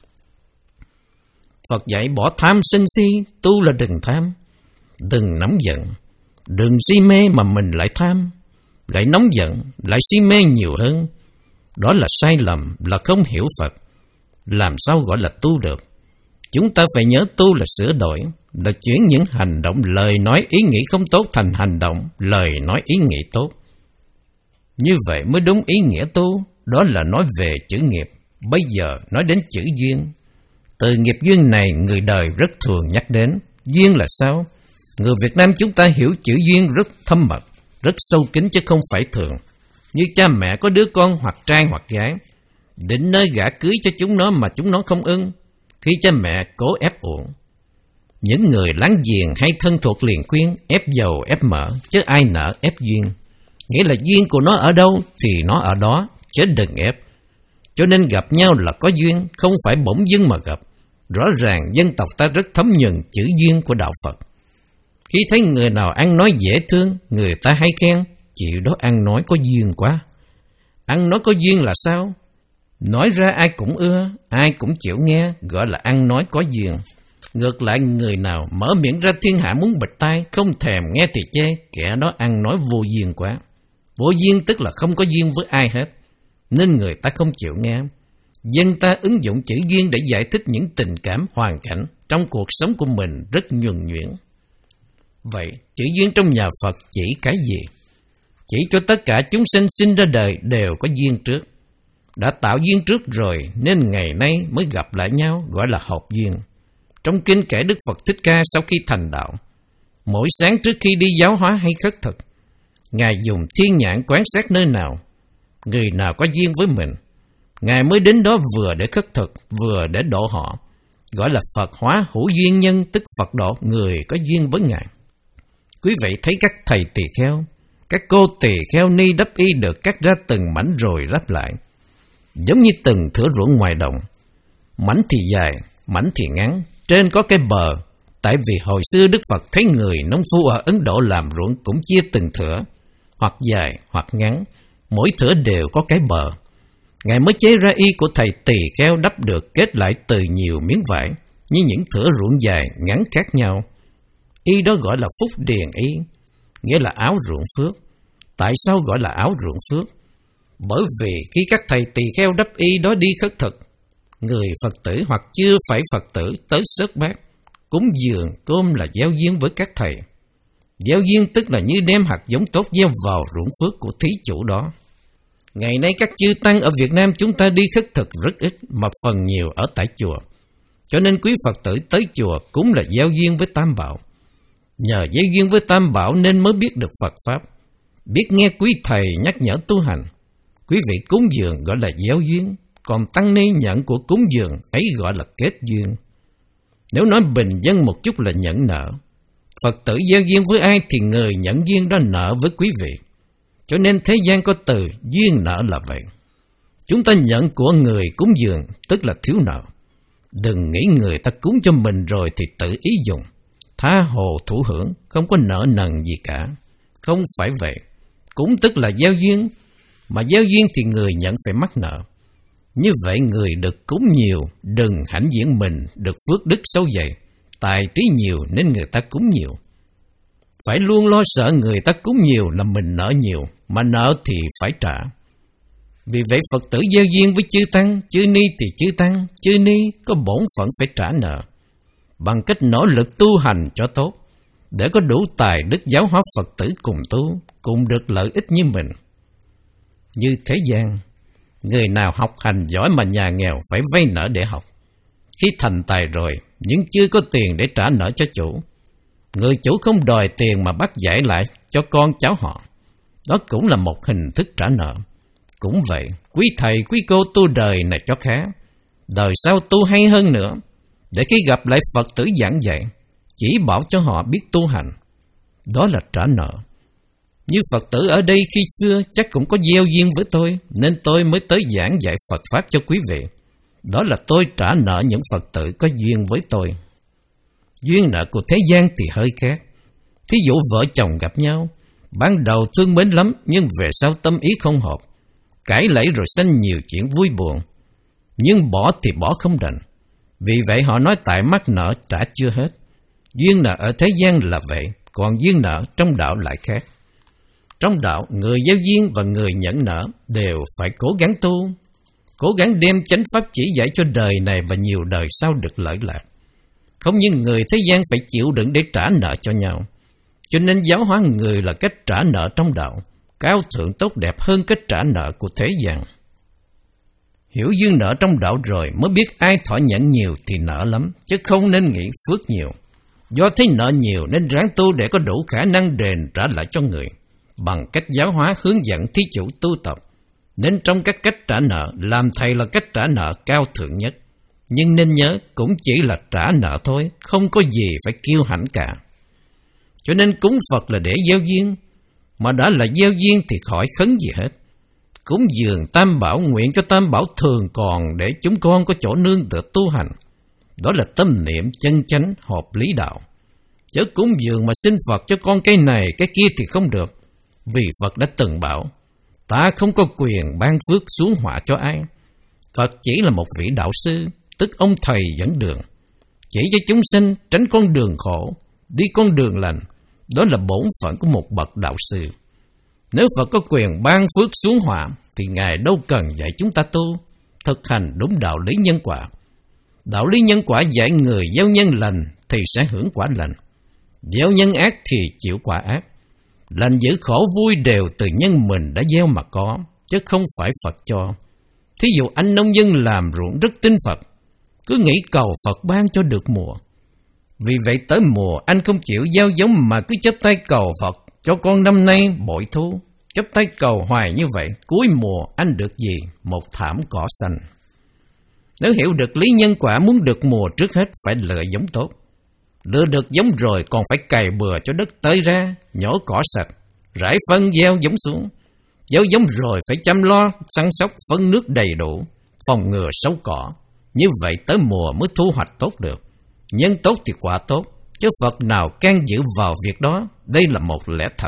Phật dạy bỏ tham sân si, tu là đừng tham, đừng nóng giận, đừng si mê mà mình lại tham, lại nóng giận, lại si mê nhiều hơn. Đó là sai lầm, là không hiểu Phật. làm sao gọi là tu được? Chúng ta phải nhớ tu là sửa đổi, là chuyển những hành động, lời nói, ý nghĩ không tốt thành hành động, lời nói, ý nghĩ tốt. Như vậy mới đúng ý nghĩa tu, đó là nói về chữ nghiệp. Bây giờ nói đến chữ duyên. Từ nghiệp duyên này người đời rất thường nhắc đến. Duyên là sao? Người Việt Nam chúng ta hiểu chữ duyên rất thâm mật, rất sâu kín chứ không phải thường. Như cha mẹ có đứa con hoặc trai hoặc gái, định nơi gả cưới cho chúng nó mà chúng nó không ưng, khi cha mẹ cố ép uổng. Những người láng giềng hay thân thuộc liền khuyên ép dầu ép mỡ, chứ ai nỡ ép duyên. Nghĩa là duyên của nó ở đâu thì nó ở đó, chứ đừng ép. Cho nên gặp nhau là có duyên, không phải bỗng dưng mà gặp. Rõ ràng dân tộc ta rất thấm nhuần chữ duyên của đạo Phật. Khi thấy người nào ăn nói dễ thương, người ta hay khen, chịu đó ăn nói có duyên quá. Ăn nói có duyên là sao? Nói ra ai cũng ưa, ai cũng chịu nghe, gọi là ăn nói có duyên. Ngược lại người nào mở miệng ra thiên hạ muốn bịt tai, không thèm nghe thì chê, kẻ đó ăn nói vô duyên quá. Vô duyên tức là không có duyên với ai hết, nên người ta không chịu nghe. Dân ta ứng dụng chữ duyên để giải thích những tình cảm, hoàn cảnh trong cuộc sống của mình rất nhuần nhuyễn. Vậy, chữ duyên trong nhà Phật chỉ cái gì? Chỉ cho tất cả chúng sinh sinh ra đời đều có duyên trước. Đã tạo duyên trước rồi nên ngày nay mới gặp lại nhau, gọi là hợp duyên. Trong kinh kể Đức Phật Thích Ca sau khi thành đạo, mỗi sáng trước khi đi giáo hóa hay khất thực, Ngài dùng thiên nhãn quan sát nơi nào, người nào có duyên với mình, Ngài mới đến đó vừa để khất thực, vừa để độ họ, gọi là Phật hóa hữu duyên nhân, tức Phật độ người có duyên với Ngài. Quý vị thấy các thầy tỳ kheo, các cô tỳ kheo ni đắp y được cắt ra từng mảnh rồi ráp lại, giống như từng thửa ruộng ngoài đồng. Mảnh thì dài, mảnh thì ngắn, trên có cái bờ. Tại vì hồi xưa Đức Phật thấy người nông phu ở Ấn Độ làm ruộng cũng chia từng thửa, hoặc dài hoặc ngắn, mỗi thửa đều có cái bờ. Ngài mới chế ra y của thầy tỳ kheo đắp được kết lại từ nhiều miếng vải, như những thửa ruộng dài ngắn khác nhau. Y đó gọi là phúc điền y, nghĩa là áo ruộng phước. Tại sao gọi là áo ruộng phước? Bởi vì khi các thầy tỳ kheo đắp y đó đi khất thực, người Phật tử hoặc chưa phải Phật tử tới sớt bát, cúng dường cơm là gieo duyên với các thầy. Gieo duyên tức là như đem hạt giống tốt gieo vào ruộng phước của thí chủ đó. Ngày nay các chư tăng ở Việt Nam chúng ta đi khất thực rất ít, mà phần nhiều ở tại chùa. Cho nên quý Phật tử tới chùa cũng là gieo duyên với Tam Bảo. Nhờ gieo duyên với Tam Bảo nên mới biết được Phật Pháp, biết nghe quý thầy nhắc nhở tu hành. Quý vị cúng dường gọi là gieo duyên, còn tăng ni nhận của cúng dường ấy gọi là kết duyên. Nếu nói bình dân một chút là nhận nợ. Phật tử gieo duyên với ai thì người nhận duyên đó nợ với quý vị. Cho nên thế gian có từ duyên nợ là vậy. Chúng ta nhận của người cúng dường tức là thiếu nợ. Đừng nghĩ người ta cúng cho mình rồi thì tự ý dùng, tha hồ thủ hưởng, không có nợ nần gì cả. Không phải vậy. Cúng tức là gieo duyên, mà gieo duyên thì người nhận phải mắc nợ. Như vậy người được cúng nhiều, đừng hãnh diện mình được phước đức sâu dày, tài trí nhiều nên người ta cúng nhiều. Phải luôn lo sợ người ta cúng nhiều là mình nợ nhiều, mà nợ thì phải trả. Vì vậy Phật tử gieo duyên với chư tăng, chư ni thì chư tăng, chư ni có bổn phận phải trả nợ, bằng cách nỗ lực tu hành cho tốt, để có đủ tài đức giáo hóa Phật tử cùng tu, cùng được lợi ích như mình. Như thế gian, người nào học hành giỏi mà nhà nghèo phải vay nợ để học. Khi thành tài rồi, nhưng chưa có tiền để trả nợ cho chủ, người chủ không đòi tiền mà bắt giải lại cho con cháu họ. Đó cũng là một hình thức trả nợ. Cũng vậy, quý thầy, quý cô tu đời này cho khá, đời sau tu hay hơn nữa, để khi gặp lại Phật tử giảng dạy, chỉ bảo cho họ biết tu hành. Đó là trả nợ. Như Phật tử ở đây khi xưa chắc cũng có gieo duyên với tôi, nên tôi mới tới giảng dạy Phật Pháp cho quý vị. Đó là tôi trả nợ những Phật tử có duyên với tôi. Duyên nợ của thế gian thì hơi khác. Thí dụ vợ chồng gặp nhau, ban đầu thương mến lắm, nhưng về sau tâm ý không hợp, cãi lẫy rồi sanh nhiều chuyện vui buồn. Nhưng bỏ thì bỏ không đành. Vì vậy họ nói tại mắc nợ trả chưa hết. Duyên nợ ở thế gian là vậy, còn duyên nợ trong đạo lại khác. Trong đạo, người gieo duyên và người nhận nợ đều phải cố gắng tu. cố gắng đem chánh pháp chỉ dạy cho đời này và nhiều đời sau được lợi lạc. Không như người thế gian phải chịu đựng để trả nợ cho nhau. Cho nên giáo hóa người là cách trả nợ trong đạo, cao thượng tốt đẹp hơn cách trả nợ của thế gian. Hiểu dư nợ trong đạo rồi mới biết ai thọ nhận nhiều thì nợ lắm, chứ không nên nghĩ phước nhiều. Do thấy nợ nhiều nên ráng tu để có đủ khả năng đền trả lại cho người, bằng cách giáo hóa hướng dẫn thí chủ tu tập. Nên trong các cách trả nợ, làm thầy là cách trả nợ cao thượng nhất. Nhưng nên nhớ cũng chỉ là trả nợ thôi, không có gì phải kiêu hãnh cả. Cho nên cúng Phật là để gieo duyên, mà đã là gieo duyên thì khỏi khấn gì hết. Cúng dường Tam Bảo nguyện cho Tam Bảo thường còn để chúng con có chỗ nương tựa tu hành. Đó là tâm niệm chân chánh hợp lý đạo. Chớ cúng dường mà xin Phật cho con cái này cái kia thì không được. Vì Phật đã từng bảo, ta không có quyền ban phước xuống họa cho ai. Phật chỉ là một vị đạo sư, tức ông thầy dẫn đường, chỉ cho chúng sinh tránh con đường khổ, đi con đường lành. Đó là bổn phận của một bậc đạo sư. Nếu Phật có quyền ban phước xuống họa thì Ngài đâu cần dạy chúng ta tu, thực hành đúng đạo lý nhân quả. Đạo lý nhân quả dạy người gieo nhân lành thì sẽ hưởng quả lành, gieo nhân ác thì chịu quả ác. Lành dữ khổ vui đều từ nhân mình đã gieo mà có, chứ không phải Phật cho. Thí dụ anh nông dân làm ruộng rất tin Phật, cứ nghĩ cầu Phật ban cho được mùa. Vì vậy tới mùa anh không chịu gieo giống mà cứ chắp tay cầu Phật cho con năm nay bội thu. Chắp tay cầu hoài như vậy, cuối mùa anh được gì? Một thảm cỏ xanh. Nếu hiểu được lý nhân quả, muốn được mùa trước hết phải lựa giống tốt. Lựa được giống rồi còn phải cày bừa cho đất tới ra, nhổ cỏ sạch, rải phân gieo giống xuống. Gieo giống rồi phải chăm lo, săn sóc, phân nước đầy đủ, phòng ngừa sâu cỏ. Như vậy tới mùa mới thu hoạch tốt được. Nhân tốt thì quả tốt, chứ Phật nào can dự vào việc đó. Đây là một lẽ thật.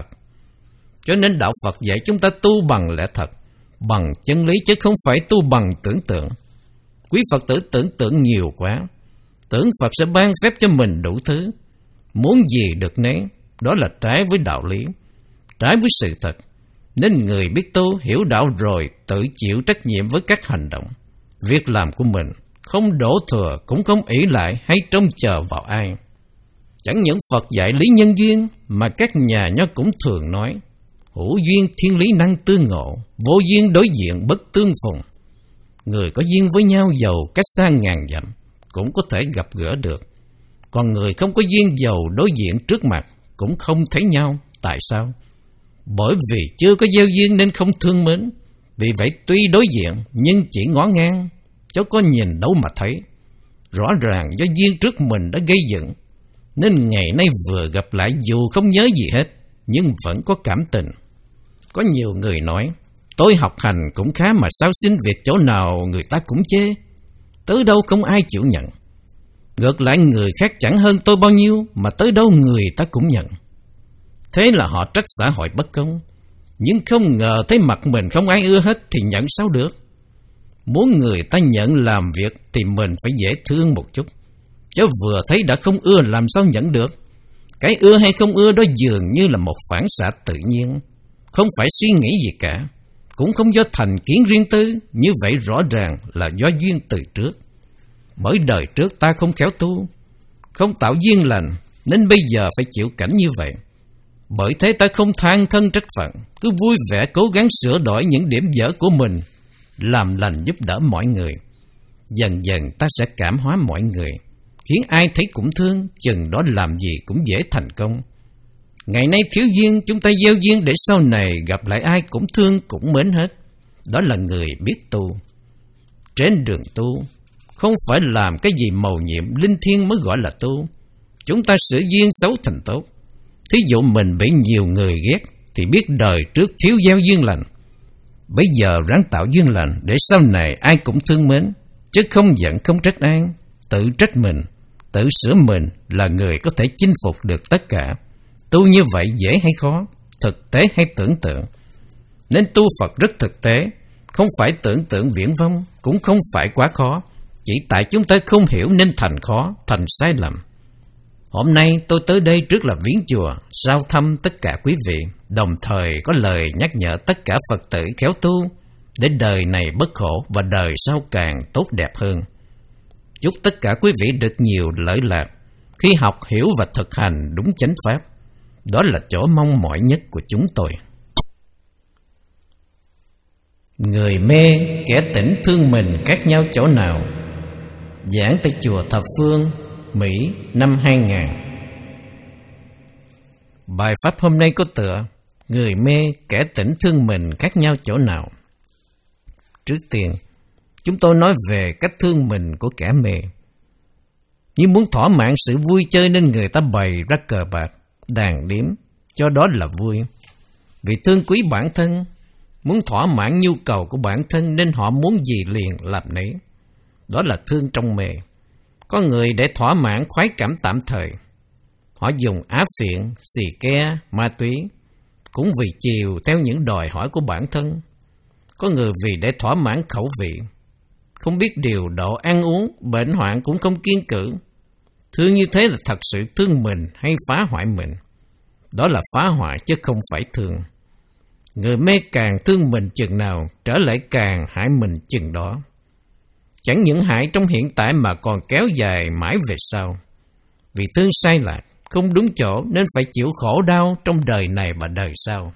Cho nên đạo Phật dạy chúng ta tu bằng lẽ thật, bằng chân lý, chứ không phải tu bằng tưởng tượng. Quý Phật tử tưởng tượng nhiều quá, tưởng Phật sẽ ban phép cho mình đủ thứ, muốn gì được nấy. Đó là trái với đạo lý, trái với sự thật. Nên người biết tu, hiểu đạo rồi tự chịu trách nhiệm với các hành động, việc làm của mình, không đổ thừa, cũng không ỷ lại hay trông chờ vào ai. Chẳng những Phật dạy lý nhân duyên, mà các nhà nho cũng thường nói, hữu duyên thiên lý năng tương ngộ, vô duyên đối diện bất tương phùng. Người có duyên với nhau giàu cách xa ngàn dặm cũng có thể gặp gỡ được, còn người không có duyên giàu đối diện trước mặt cũng không thấy nhau. Tại sao? Bởi vì chưa có gieo duyên nên không thương mến. Vì vậy tuy đối diện nhưng chỉ ngó ngang, cháu có nhìn đâu mà thấy. Rõ ràng do duyên trước mình đã gây dựng, nên ngày nay vừa gặp lại dù không nhớ gì hết, nhưng vẫn có cảm tình. Có nhiều người nói, tôi học hành cũng khá mà sao xin việc chỗ nào người ta cũng chê, tới đâu không ai chịu nhận. Ngược lại người khác chẳng hơn tôi bao nhiêu, mà tới đâu người ta cũng nhận. Thế là họ trách xã hội bất công. Nhưng không ngờ thấy mặt mình không ai ưa hết thì nhận sao được. Muốn người ta nhận làm việc thì mình phải dễ thương một chút, chứ vừa thấy đã không ưa làm sao nhận được. Cái ưa hay không ưa đó dường như là một phản xạ tự nhiên, không phải suy nghĩ gì cả, cũng không do thành kiến riêng tư. Như vậy rõ ràng là do duyên từ trước. Bởi đời trước ta không khéo tu, không tạo duyên lành, nên bây giờ phải chịu cảnh như vậy. Bởi thế ta không than thân trách phận, cứ vui vẻ cố gắng sửa đổi những điểm dở của mình, làm lành giúp đỡ mọi người. Dần dần ta sẽ cảm hóa mọi người, khiến ai thấy cũng thương, chừng đó làm gì cũng dễ thành công. Ngày nay thiếu duyên, chúng ta gieo duyên để sau này gặp lại ai cũng thương cũng mến hết. Đó là người biết tu. Trên đường tu, không phải làm cái gì mầu nhiệm linh thiêng mới gọi là tu. Chúng ta sửa duyên xấu thành tốt. Thí dụ mình bị nhiều người ghét thì biết đời trước thiếu gieo duyên lành. Bây giờ ráng tạo duyên lành để sau này ai cũng thương mến, chứ không giận không trách ai. Tự trách mình, tự sửa mình là người có thể chinh phục được tất cả. Tu như vậy dễ hay khó, thực tế hay tưởng tượng? Nên tu Phật rất thực tế, không phải tưởng tượng viển vông, cũng không phải quá khó. Chỉ tại chúng ta không hiểu nên thành khó, thành sai lầm. Hôm nay tôi tới đây trước là viếng chùa, sao thăm tất cả quý vị, đồng thời có lời nhắc nhở tất cả Phật tử khéo tu, để đời này bất khổ và đời sau càng tốt đẹp hơn. Chúc tất cả quý vị được nhiều lợi lạc khi học hiểu và thực hành đúng chánh pháp. Đó là chỗ mong mỏi nhất của chúng tôi. Người mê, kẻ tỉnh thương mình khác nhau chỗ nào? Giảng tại chùa Thập Phương, Mỹ, năm hai nghìn. Bài pháp hôm nay có tựa Người mê, kẻ tỉnh thương mình khác nhau chỗ nào? Trước tiên, chúng tôi nói về cách thương mình của kẻ mê. Như muốn thỏa mãn sự vui chơi nên người ta bày ra cờ bạc, đàn điếm, cho đó là vui. Vì thương quý bản thân, muốn thỏa mãn nhu cầu của bản thân nên họ muốn gì liền làm nấy. Đó là thương trong mê. Có người để thỏa mãn khoái cảm tạm thời, họ dùng á phiện, xì ke, ma túy, cũng vì chiều theo những đòi hỏi của bản thân. Có người vì để thỏa mãn khẩu vị, không biết điều độ ăn uống, bệnh hoạn cũng không kiêng cữ. Thương như thế là thật sự thương mình hay phá hoại mình? Đó là phá hoại chứ không phải thương. Người mê càng thương mình chừng nào, trở lại càng hại mình chừng đó. Chẳng những hại trong hiện tại mà còn kéo dài mãi về sau. Vì thương sai lạc, không đúng chỗ nên phải chịu khổ đau trong đời này và đời sau.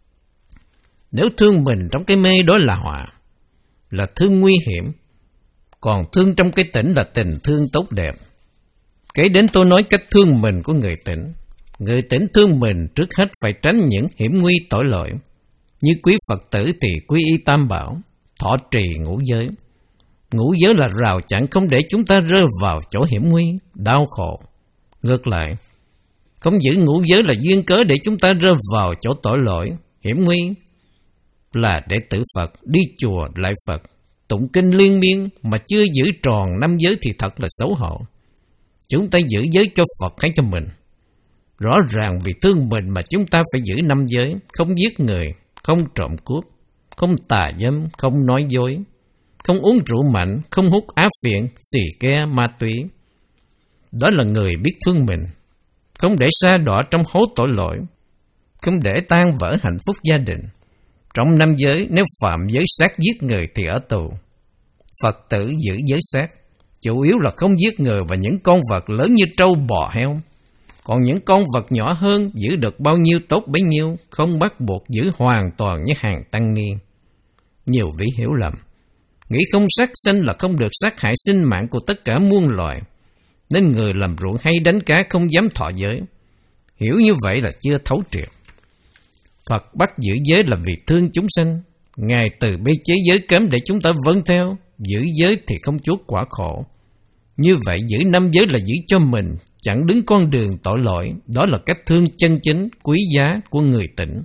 Nếu thương mình trong cái mê đó là họa, là thương nguy hiểm. Còn thương trong cái tỉnh là tình thương tốt đẹp. Kể đến tôi nói cách thương mình của người tỉnh. Người tỉnh thương mình trước hết phải tránh những hiểm nguy tội lỗi. Như quý Phật tử thì quy y tam bảo, thọ trì ngũ giới. Ngũ giới là rào chắn không để chúng ta rơi vào chỗ hiểm nguy, đau khổ. Ngược lại, không giữ ngũ giới là duyên cớ để chúng ta rơi vào chỗ tội lỗi, hiểm nguy. Là đệ tử Phật, đi chùa lại Phật, tụng kinh liên miên mà chưa giữ tròn năm giới thì thật là xấu hổ. Chúng ta giữ giới cho Phật hay cho mình? Rõ ràng vì thương mình mà chúng ta phải giữ năm giới, không giết người, không trộm cướp, không tà dâm, không nói dối, không uống rượu mạnh, không hút á phiện, xì ke, ma túy. Đó là người biết thương mình, không để sa đọa trong hố tội lỗi, không để tan vỡ hạnh phúc gia đình. Trong năm giới, nếu phạm giới sát giết người thì ở tù. Phật tử giữ giới sát, chủ yếu là không giết người và những con vật lớn như trâu bò heo. Còn những con vật nhỏ hơn giữ được bao nhiêu tốt bấy nhiêu, không bắt buộc giữ hoàn toàn như hàng tăng ni. Nhiều vị hiểu lầm, nghĩ không sát sanh là không được sát hại sinh mạng của tất cả muôn loài, nên người làm ruộng hay đánh cá không dám thọ giới. Hiểu như vậy là chưa thấu triệt. Phật bắt giữ giới là vì thương chúng sanh. Ngài từ bê chế giới cấm để chúng ta vâng theo. Giữ giới thì không chuốc quả khổ. Như vậy giữ năm giới là giữ cho mình, chẳng đứng con đường tội lỗi. Đó là cách thương chân chính, quý giá của người tỉnh.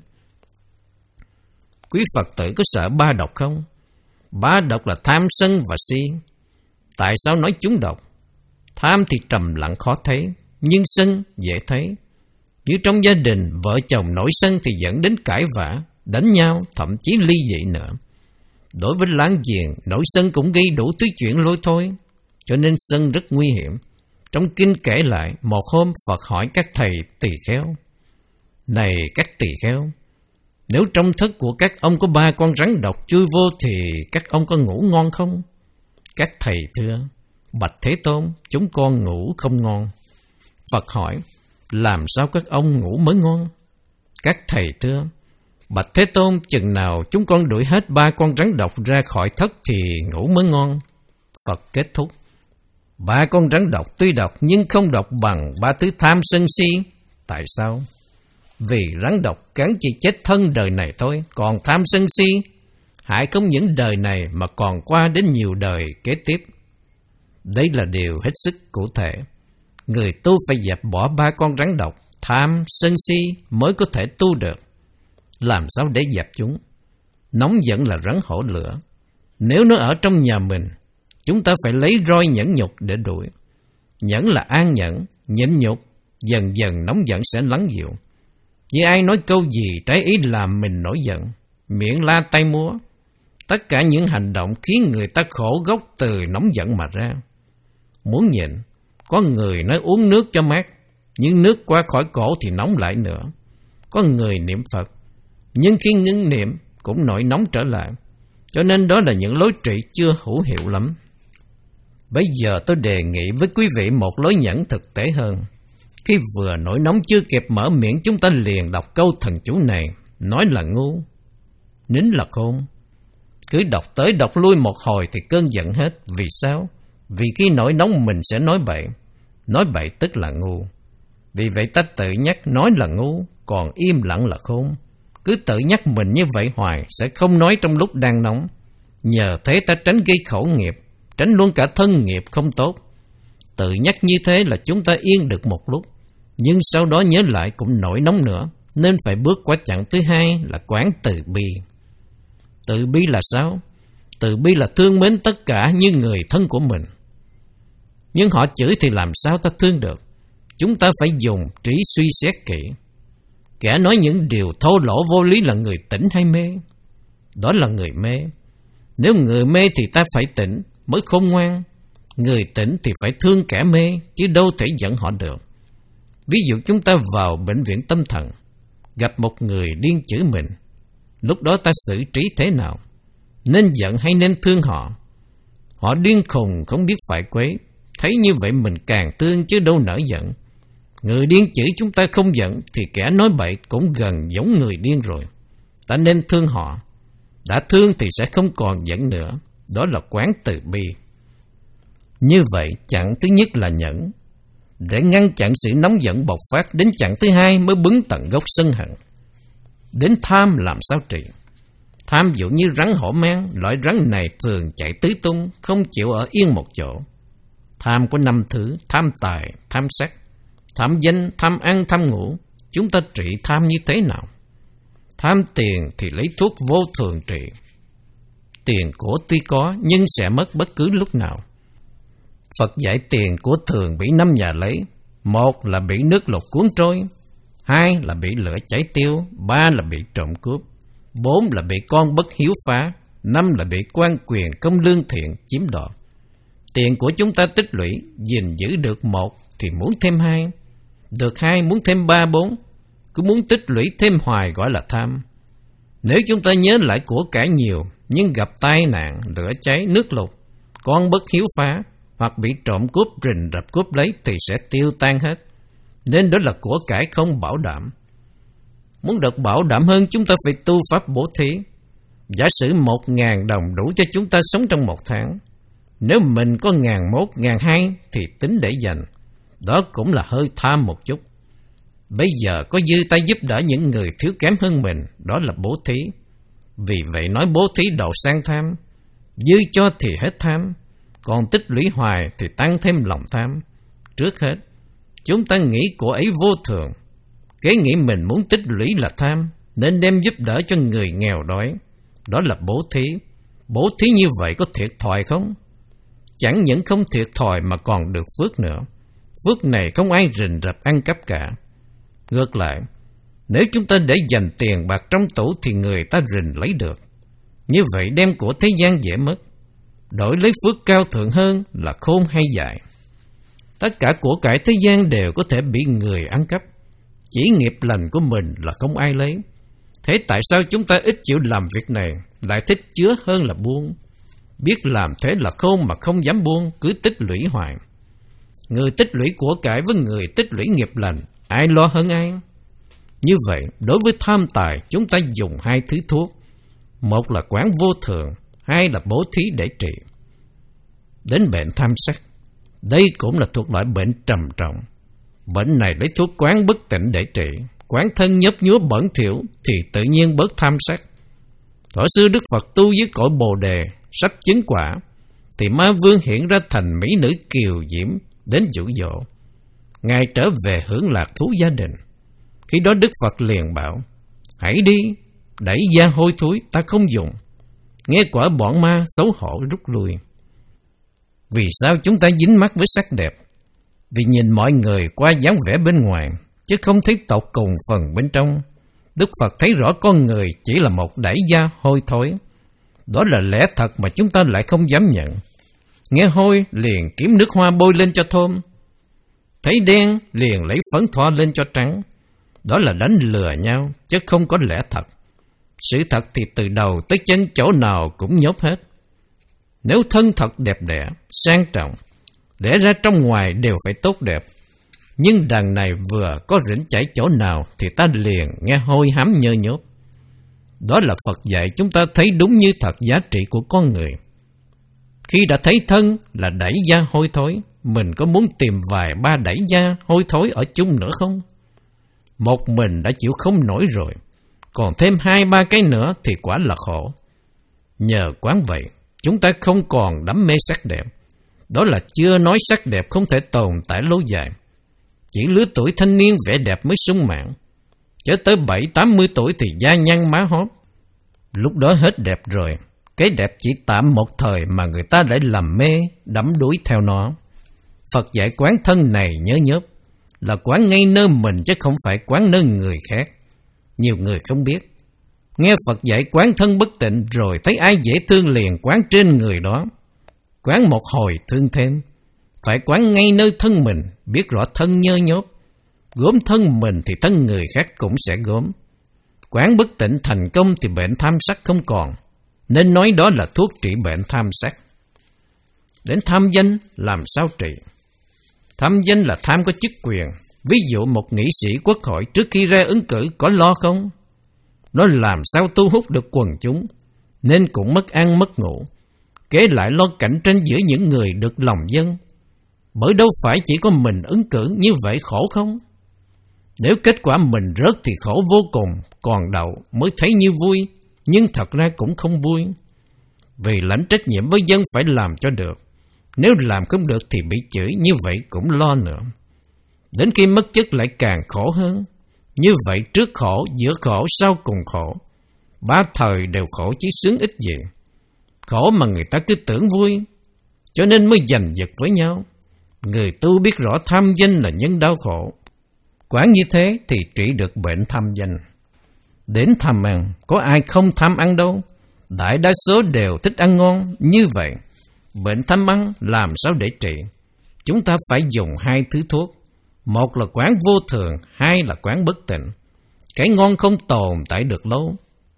Quý Phật tử có sợ ba độc không? Ba độc là tham, sân và si. Tại sao nói chúng độc? Tham thì trầm lặng khó thấy, nhưng sân dễ thấy. Như trong gia đình, vợ chồng nổi sân thì dẫn đến cãi vã, đánh nhau, thậm chí ly dị nữa. Đối với láng giềng, nổi sân cũng gây đủ thứ chuyện lôi thôi, cho nên sân rất nguy hiểm. Trong kinh kể lại, một hôm Phật hỏi các thầy tỳ kheo: Này các tỳ kheo, nếu trong thất của các ông có ba con rắn độc chui vô thì các ông có ngủ ngon không? Các thầy thưa: Bạch Thế Tôn, chúng con ngủ không ngon. Phật hỏi: Làm sao các ông ngủ mới ngon? Các thầy thưa: Bạch Thế Tôn, chừng nào chúng con đuổi hết ba con rắn độc ra khỏi thất thì ngủ mới ngon. Phật kết thúc: Ba con rắn độc tuy độc nhưng không độc bằng ba thứ tham sân si. Tại sao? Vì rắn độc cắn chỉ chết thân đời này thôi, còn tham sân si hại không những đời này mà còn qua đến nhiều đời kế tiếp. Đây là điều hết sức cụ thể. Người tu phải dẹp bỏ ba con rắn độc, tham, sân si mới có thể tu được. Làm sao để dẹp chúng? Nóng giận là rắn hổ lửa. Nếu nó ở trong nhà mình, chúng ta phải lấy roi nhẫn nhục để đuổi. Nhẫn là an nhẫn, nhịn nhục, dần dần nóng giận sẽ lắng dịu. Như ai nói câu gì trái ý làm mình nổi giận, miệng la tay múa, tất cả những hành động khiến người ta khổ gốc từ nóng giận mà ra. Muốn nhịn, có người nói uống nước cho mát, nhưng nước qua khỏi cổ thì nóng lại nữa. Có người niệm Phật, nhưng khi ngưng niệm cũng nổi nóng trở lại. Cho nên đó là những lối trị chưa hữu hiệu lắm. Bây giờ tôi đề nghị với quý vị một lối nhẫn thực tế hơn. Khi vừa nổi nóng chưa kịp mở miệng, chúng ta liền đọc câu thần chú này, nói là ngu, nín là khôn. Cứ đọc tới đọc lui một hồi thì cơn giận hết. Vì sao? Vì khi nổi nóng mình sẽ nói bậy. Nói bậy tức là ngu. Vì vậy ta tự nhắc nói là ngu, còn im lặng là khôn. Cứ tự nhắc mình như vậy hoài, sẽ không nói trong lúc đang nóng. Nhờ thế ta tránh gây khẩu nghiệp, tránh luôn cả thân nghiệp không tốt. Tự nhắc như thế là chúng ta yên được một lúc, nhưng sau đó nhớ lại cũng nổi nóng nữa, nên phải bước qua chặng thứ hai là quán từ bi. Từ bi là sao? Từ bi là thương mến tất cả như người thân của mình. Nhưng họ chửi thì làm sao ta thương được? Chúng ta phải dùng trí suy xét kỹ. Kẻ nói những điều thô lỗ vô lý là người tỉnh hay mê? Đó là người mê. Nếu người mê thì ta phải tỉnh mới khôn ngoan. Người tỉnh thì phải thương kẻ mê, chứ đâu thể dẫn họ được. Ví dụ chúng ta vào bệnh viện tâm thần, gặp một người điên chửi mình. Lúc đó ta xử trí thế nào? Nên giận hay nên thương họ? Họ điên khùng không biết phải quấy. Thấy như vậy mình càng thương chứ đâu nỡ giận. Người điên chửi chúng ta không giận thì kẻ nói bậy cũng gần giống người điên rồi. Ta nên thương họ. Đã thương thì sẽ không còn giận nữa. Đó là quán từ bi. Như vậy chặng thứ nhất là nhẫn, để ngăn chặn sự nóng giận bộc phát. Đến chặng thứ hai mới bứng tận gốc sân hận. Đến tham làm sao trị? Tham dụ như rắn hổ mang. Loại rắn này thường chạy tứ tung, không chịu ở yên một chỗ. Tham có năm thứ: tham tài, tham sắc, tham danh, tham ăn, tham ngủ. Chúng ta trị tham như thế nào? Tham tiền thì lấy thuốc vô thường trị. Tiền của tuy có nhưng sẽ mất bất cứ lúc nào. Phật dạy tiền của thường bị năm nhà lấy. Một là bị nước lụt cuốn trôi, hai là bị lửa cháy tiêu, ba là bị trộm cướp, bốn là bị con bất hiếu phá, năm là bị quan quyền không lương thiện chiếm đoạt. Tiền của chúng ta tích lũy, gìn giữ được một thì muốn thêm hai, được hai muốn thêm ba bốn, cứ muốn tích lũy thêm hoài gọi là tham. Nếu chúng ta nhớ lại của cải nhiều nhưng gặp tai nạn, lửa cháy, nước lụt, con bất hiếu phá hoặc bị trộm cướp rình rập cướp lấy thì sẽ tiêu tan hết. Nên đó là của cải không bảo đảm. Muốn được bảo đảm hơn, chúng ta phải tu pháp bố thí. Giả sử một ngàn đồng đủ cho chúng ta sống trong một tháng. Nếu mình có ngàn một, ngàn hai thì tính để dành. Đó cũng là hơi tham một chút. Bây giờ có dư ta giúp đỡ những người thiếu kém hơn mình, đó là bố thí. Vì vậy nói bố thí đậu sang tham. Dư cho thì hết tham, còn tích lũy hoài thì tăng thêm lòng tham. Trước hết, chúng ta nghĩ của ấy vô thường. Kế nghĩ mình muốn tích lũy là tham, nên đem giúp đỡ cho người nghèo đói. Đó là bố thí. Bố thí như vậy có thiệt thòi không? Chẳng những không thiệt thòi mà còn được phước nữa. Phước này không ai rình rập ăn cắp cả. Ngược lại, nếu chúng ta để dành tiền bạc trong tủ thì người ta rình lấy được. Như vậy đem của thế gian dễ mất. Đổi lấy phước cao thượng hơn là khôn hay dại. Tất cả của cải thế gian đều có thể bị người ăn cắp. Chỉ nghiệp lành của mình là không ai lấy. Thế tại sao chúng ta ít chịu làm việc này, lại thích chứa hơn là buông? Biết làm thế là khôn mà không dám buông, cứ tích lũy hoài. Người tích lũy của cải với người tích lũy nghiệp lành, ai lo hơn ai? Như vậy, đối với tham tài, chúng ta dùng hai thứ thuốc. Một là quán vô thường, hai là bố thí để trị. Đến bệnh tham sắc, đây cũng là thuộc loại bệnh trầm trọng. Bệnh này lấy thuốc quán bất tịnh để trị. Quán thân nhấp nhúa bẩn thỉu thì tự nhiên bớt tham sắc. Thuở xưa Đức Phật tu dưới cội Bồ Đề, sắp chứng quả, thì ma vương hiện ra thành mỹ nữ kiều diễm đến dụ dỗ Ngài trở về hưởng lạc thú gia đình. Khi đó Đức Phật liền bảo: hãy đi, đẩy da hôi thối, ta không dùng. Nghe quả bọn ma xấu hổ rút lui. Vì sao chúng ta dính mắc với sắc đẹp? Vì nhìn mọi người qua dáng vẻ bên ngoài, chứ không thấy tột cùng phần bên trong. Đức Phật thấy rõ con người chỉ là một đẩy da hôi thối. Đó là lẽ thật mà chúng ta lại không dám nhận. Nghe hôi liền kiếm nước hoa bôi lên cho thơm, thấy đen liền lấy phấn thoa lên cho trắng. Đó là đánh lừa nhau, chứ không có lẽ thật. Sự thật thì từ đầu tới chân chỗ nào cũng nhốt hết. Nếu thân thật đẹp đẽ, sang trọng, để ra trong ngoài đều phải tốt đẹp. Nhưng đằng này vừa có rỉnh chảy chỗ nào thì ta liền nghe hôi hám nhơ nhốt. Đó là Phật dạy chúng ta thấy đúng như thật giá trị của con người. Khi đã thấy thân là đẩy da hôi thối, mình có muốn tìm vài ba đẩy da hôi thối ở chung nữa không? Một mình đã chịu không nổi rồi, còn thêm hai ba cái nữa thì quả là khổ. Nhờ quán vậy, chúng ta không còn đắm mê sắc đẹp. Đó là chưa nói sắc đẹp không thể tồn tại lâu dài. Chỉ lứa tuổi thanh niên vẻ đẹp mới sung mãn. Cho tới bảy tám mươi tuổi thì da nhăn má hóp. Lúc đó hết đẹp rồi. Cái đẹp chỉ tạm một thời mà người ta lại làm mê, đắm đuối theo nó. Phật dạy quán thân này nhớ nhớp, là quán ngay nơi mình chứ không phải quán nơi người khác. Nhiều người không biết. Nghe Phật dạy quán thân bất tịnh rồi thấy ai dễ thương liền quán trên người đó. Quán một hồi thương thêm. Phải quán ngay nơi thân mình, biết rõ thân nhơ nhốt. Gốm thân mình thì thân người khác cũng sẽ gốm. Quán bất tịnh thành công thì bệnh tham sắc không còn. Nên nói đó là thuốc trị bệnh tham sắc. Đến tham danh làm sao trị? Tham danh là tham có chức quyền. Ví dụ một nghị sĩ quốc hội trước khi ra ứng cử có lo không? Nó làm sao thu hút được quần chúng, nên cũng mất ăn mất ngủ. Kế lại lo cạnh tranh giữa những người được lòng dân. Bởi đâu phải chỉ có mình ứng cử, như vậy khổ không? Nếu kết quả mình rớt thì khổ vô cùng, còn đậu mới thấy như vui, nhưng thật ra cũng không vui. Vì lãnh trách nhiệm với dân phải làm cho được. Nếu làm không được thì bị chửi, như vậy cũng lo nữa. Đến khi mất chức lại càng khổ hơn. Như vậy trước khổ, giữa khổ, sau cùng khổ. Ba thời đều khổ chứ sướng ít gì. Khổ mà người ta cứ tưởng vui, cho nên mới giành giật với nhau. Người tu biết rõ tham danh là nhân đau khổ. Quán như thế thì trị được bệnh tham danh. Đến tham ăn, có ai không tham ăn đâu. Đại đa số đều thích ăn ngon. Như vậy, bệnh tham ăn làm sao để trị? Chúng ta phải dùng hai thứ thuốc. Một là quán vô thường, hai là quán bất tịnh. Cái ngon không tồn tại được lâu.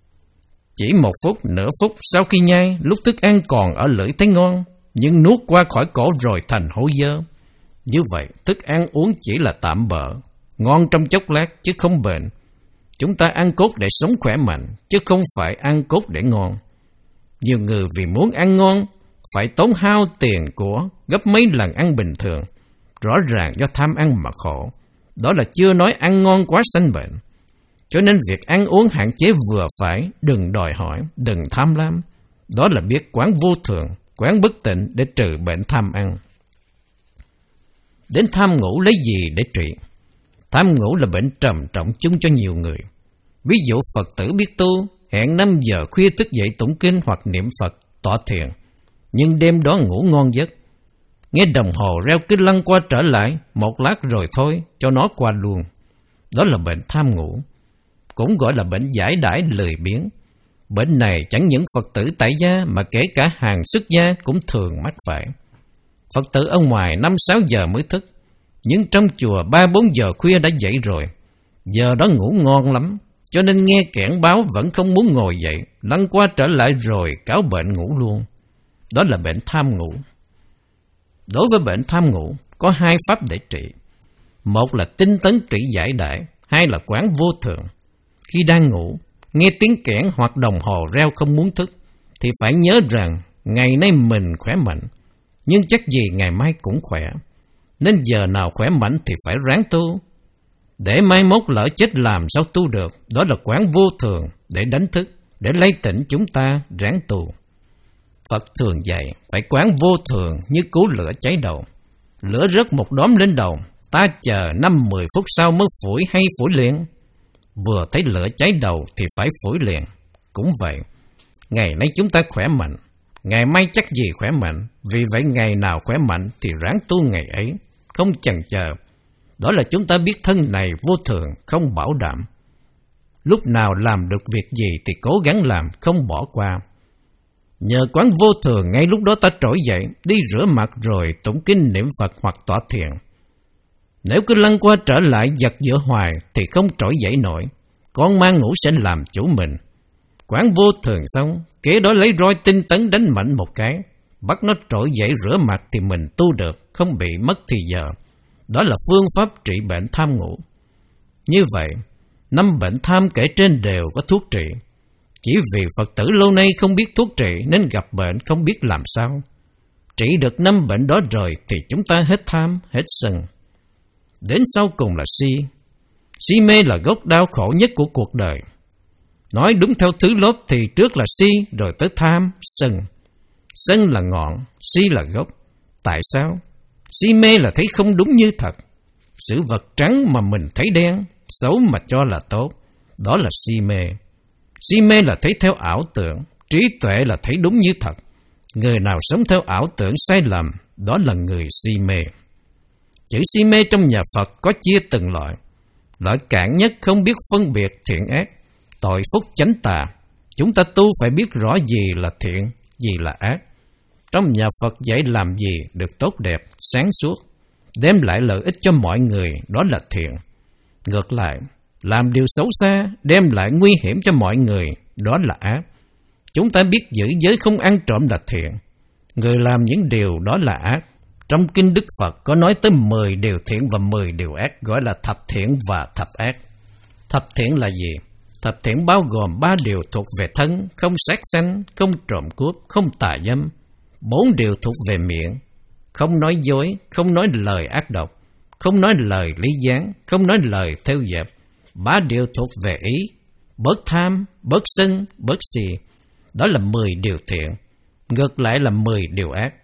Chỉ một phút, nửa phút sau khi nhai, lúc thức ăn còn ở lưỡi thấy ngon, nhưng nuốt qua khỏi cổ rồi thành hôi dơ. Như vậy, thức ăn uống chỉ là tạm bợ, ngon trong chốc lát chứ không bền. Chúng ta ăn cốt để sống khỏe mạnh, chứ không phải ăn cốt để ngon. Nhiều người vì muốn ăn ngon, phải tốn hao tiền của gấp mấy lần ăn bình thường. Rõ ràng do tham ăn mà khổ. Đó là chưa nói ăn ngon quá sanh bệnh. Cho nên việc ăn uống hạn chế vừa phải, đừng đòi hỏi, đừng tham lam. Đó là biết quán vô thường, quán bất tịnh để trừ bệnh tham ăn. Đến tham ngủ lấy gì để trị? Tham ngủ là bệnh trầm trọng chung cho nhiều người. Ví dụ Phật tử biết tu, hẹn năm giờ khuya thức dậy tụng kinh hoặc niệm Phật, tọa thiền. Nhưng đêm đó ngủ ngon giấc. Nghe đồng hồ reo cứ lăn qua trở lại, một lát rồi thôi, cho nó qua luôn. Đó là bệnh tham ngủ. Cũng gọi là bệnh giải đãi lười biếng. Bệnh này chẳng những Phật tử tại gia mà kể cả hàng xuất gia cũng thường mắc phải. Phật tử ở ngoài năm sáu giờ mới thức, nhưng trong chùa ba bốn giờ khuya đã dậy rồi. Giờ đó ngủ ngon lắm, cho nên nghe kẻn báo vẫn không muốn ngồi dậy, lăn qua trở lại rồi cáo bệnh ngủ luôn. Đó là bệnh tham ngủ. Đối với bệnh tham ngủ, có hai pháp để trị. Một là tinh tấn trị giải đãi, hai là quán vô thường. Khi đang ngủ, nghe tiếng kẽn hoặc đồng hồ reo không muốn thức, thì phải nhớ rằng ngày nay mình khỏe mạnh, nhưng chắc gì ngày mai cũng khỏe. Nên giờ nào khỏe mạnh thì phải ráng tu. Để mai mốt lỡ chết làm sao tu được, đó là quán vô thường để đánh thức, để lấy tỉnh chúng ta ráng tu. Phật thường dạy phải quán vô thường như cứu lửa cháy đầu. Lửa rớt một đốm lên đầu, ta chờ năm mười phút sau mới phủi hay phủi liền. Vừa thấy lửa cháy đầu thì phải phủi liền. Cũng vậy, ngày nay chúng ta khỏe mạnh, ngày mai chắc gì khỏe mạnh. Vì vậy ngày nào khỏe mạnh thì ráng tu ngày ấy, không chần chờ. Đó là chúng ta biết thân này vô thường, không bảo đảm. Lúc nào làm được việc gì thì cố gắng làm, không bỏ qua. Nhờ quán vô thường ngay lúc đó ta trỗi dậy, đi rửa mặt rồi tụng kinh niệm Phật hoặc tọa thiền. Nếu cứ lăn qua trở lại giật giữa hoài thì không trỗi dậy nổi. Con ma ngủ sẽ làm chủ mình. Quán vô thường xong, kế đó lấy roi tinh tấn đánh mạnh một cái, bắt nó trỗi dậy rửa mặt thì mình tu được, không bị mất thì giờ. Đó là phương pháp trị bệnh tham ngủ. Như vậy, năm bệnh tham kể trên đều có thuốc trị. Chỉ vì Phật tử lâu nay không biết thuốc trị nên gặp bệnh không biết làm sao. Trị được năm bệnh đó rồi thì chúng ta hết tham, hết sân. Đến sau cùng là si. Si mê là gốc đau khổ nhất của cuộc đời. Nói đúng theo thứ lớp thì trước là si, rồi tới tham, sân. Sân là ngọn, si là gốc. Tại sao? Si mê là thấy không đúng như thật. Sự vật trắng mà mình thấy đen, xấu mà cho là tốt. Đó là si mê. Si mê là thấy theo ảo tưởng, trí tuệ là thấy đúng như thật. Người nào sống theo ảo tưởng sai lầm, đó là người si mê. Chữ si mê trong nhà Phật có chia từng loại. Loại cạn nhất không biết phân biệt thiện ác, tội phúc chánh tà. Chúng ta tu phải biết rõ gì là thiện, gì là ác. Trong nhà Phật dạy làm gì được tốt đẹp, sáng suốt, đem lại lợi ích cho mọi người, đó là thiện. Ngược lại, làm điều xấu xa, đem lại nguy hiểm cho mọi người, đó là ác. Chúng ta biết giữ giới không ăn trộm là thiện. Người làm những điều đó là ác. Trong kinh Đức Phật có nói tới mười điều thiện và mười điều ác, gọi là thập thiện và thập ác. Thập thiện là gì? Thập thiện bao gồm ba điều thuộc về thân, không sát sanh, không trộm cướp, không tà dâm. Bốn điều thuộc về miệng, không nói dối, không nói lời ác độc, không nói lời lý gián, không nói lời theo dệt. Ba điều thuộc về ý, bớt tham, bớt sân, bớt si. Đó là mười điều thiện. Ngược lại là mười điều ác.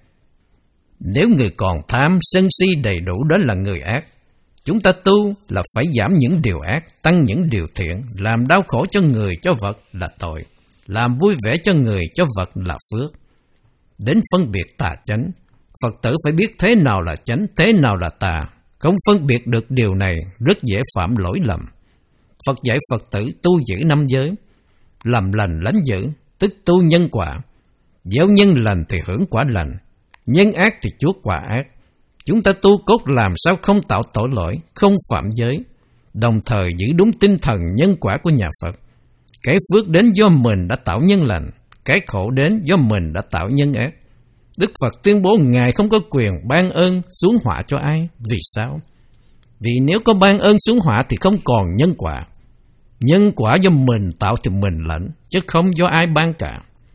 Nếu người còn tham, sân si đầy đủ, đó là người ác. Chúng ta tu là phải giảm những điều ác, tăng những điều thiện. Làm đau khổ cho người, cho vật là tội. Làm vui vẻ cho người, cho vật là phước. Đến phân biệt tà chánh, Phật tử phải biết thế nào là chánh, thế nào là tà. Không phân biệt được điều này, rất dễ phạm lỗi lầm. Phật dạy Phật tử tu giữ năm giới. Làm lành lánh dữ, tức tu nhân quả. Gieo nhân lành thì hưởng quả lành, nhân ác thì chuốc quả ác. Chúng ta tu cốt làm sao không tạo tội lỗi, không phạm giới, đồng thời giữ đúng tinh thần nhân quả của nhà Phật. Cái phước đến do mình đã tạo nhân lành, cái khổ đến do mình đã tạo nhân ác. Đức Phật tuyên bố Ngài không có quyền ban ơn xuống họa cho ai. Vì sao? Vì nếu có ban ơn xuống họa thì không còn nhân quả. Nhân quả do mình tạo thì mình lãnh, chứ không do ai ban cả.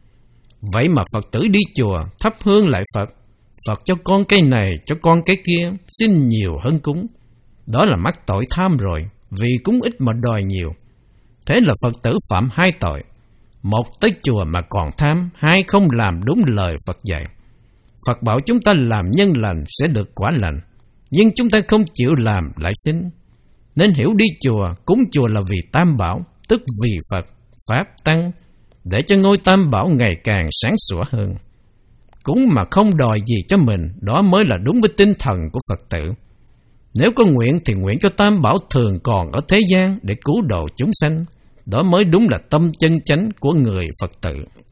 Vậy mà Phật tử đi chùa thắp hương lại Phật. Phật cho con cái này, cho con cái kia, xin nhiều hơn cúng. Đó là mắc tội tham rồi, vì cúng ít mà đòi nhiều. Thế là Phật tử phạm hai tội. Một, tới chùa mà còn tham. Hai, không làm đúng lời Phật dạy. Phật bảo chúng ta làm nhân lành sẽ được quả lành, nhưng chúng ta không chịu làm lại xin. Nên hiểu đi chùa, cúng chùa là vì Tam Bảo, tức vì Phật, Pháp, Tăng, để cho ngôi Tam Bảo ngày càng sáng sủa hơn. Cúng mà không đòi gì cho mình, đó mới là đúng với tinh thần của Phật tử. Nếu có nguyện thì nguyện cho Tam Bảo thường còn ở thế gian để cứu độ chúng sanh. Đó mới đúng là tâm chân chánh của người Phật tử.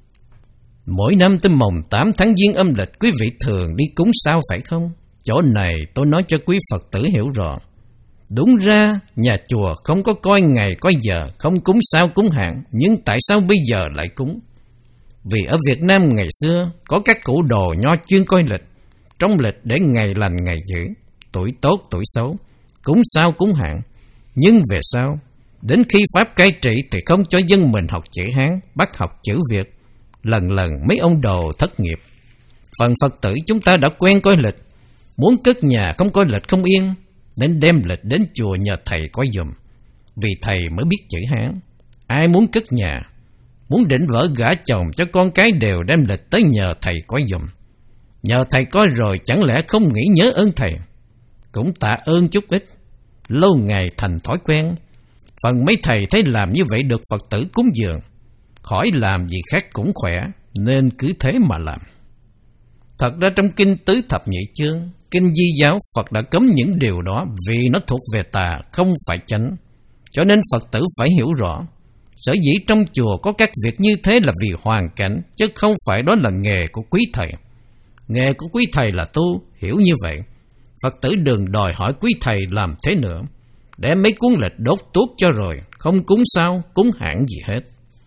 Mỗi năm tới mồng tám tháng Giêng âm lịch, quý vị thường đi cúng sao phải không? Chỗ này tôi nói cho quý Phật tử hiểu rõ. Đúng ra, nhà chùa không có coi ngày coi giờ, không cúng sao cúng hạn, nhưng tại sao bây giờ lại cúng? Vì ở Việt Nam ngày xưa, có các cụ đồ nho chuyên coi lịch, trong lịch để ngày lành ngày dữ, tuổi tốt tuổi xấu, cúng sao cúng hạn. Nhưng về sau, đến khi Pháp cai trị thì không cho dân mình học chữ Hán, bắt học chữ Việt. Lần lần mấy ông đồ thất nghiệp. Phần Phật tử chúng ta đã quen coi lịch, muốn cất nhà không coi lịch không yên, nên đem lịch đến chùa nhờ thầy coi giùm. Vì thầy mới biết chữ Hán. Ai muốn cất nhà, muốn định vợ gả chồng cho con cái đều đem lịch tới nhờ thầy coi giùm. Nhờ thầy coi rồi chẳng lẽ không nghĩ nhớ ơn thầy? Cũng tạ ơn chút ít, lâu ngày thành thói quen. Phần mấy thầy thấy làm như vậy được Phật tử cúng dường, khỏi làm gì khác cũng khỏe, nên cứ thế mà làm. Thật ra trong Kinh Tứ Thập Nhị Chương, Kinh Di Giáo, Phật đã cấm những điều đó vì nó thuộc về tà, không phải chánh. Cho nên Phật tử phải hiểu rõ, sở dĩ trong chùa có các việc như thế là vì hoàn cảnh, chứ không phải đó là nghề của quý thầy. Nghề của quý thầy là tu, hiểu như vậy. Phật tử đừng đòi hỏi quý thầy làm thế nữa, đem mấy cuốn lịch đốt tuốt cho rồi, không cúng sao, cúng hạn gì hết.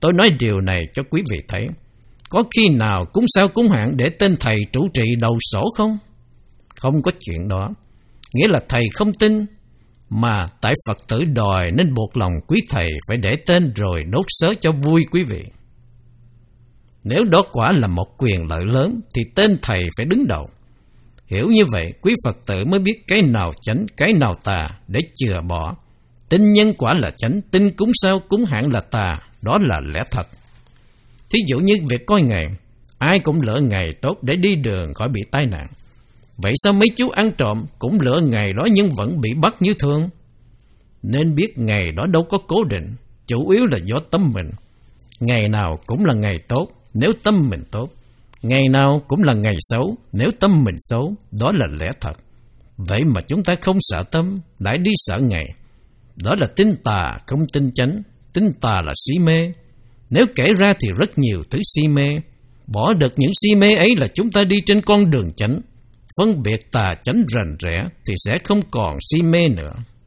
Tôi nói điều này cho quý vị thấy. Có khi nào cúng sao cúng hạn để tên thầy trụ trì đầu sổ không? Không có chuyện đó. Nghĩa là thầy không tin, mà tại Phật tử đòi nên buộc lòng quý thầy phải để tên rồi đốt sớ cho vui quý vị. Nếu đó quả là một quyền lợi lớn thì tên thầy phải đứng đầu. Hiểu như vậy, quý Phật tử mới biết cái nào chánh, cái nào tà để chừa bỏ. Tin nhân quả là chánh, tin cúng sao cúng hạn là tà, đó là lẽ thật. Thí dụ như việc coi ngày, ai cũng lựa ngày tốt để đi đường khỏi bị tai nạn. Vậy sao mấy chú ăn trộm cũng lựa ngày đó nhưng vẫn bị bắt như thường? Nên biết ngày đó đâu có cố định, chủ yếu là do tâm mình. Ngày nào cũng là ngày tốt nếu tâm mình tốt, ngày nào cũng là ngày xấu nếu tâm mình xấu, đó là lẽ thật. Vậy mà chúng ta không sợ tâm, lại đi sợ ngày. Đó là tin tà không tin chánh, tin tà là si mê. Nếu kể ra thì rất nhiều thứ si mê. Bỏ được những si mê ấy là chúng ta đi trên con đường chánh. Phân biệt tà chánh rành rẽ thì sẽ không còn si mê nữa.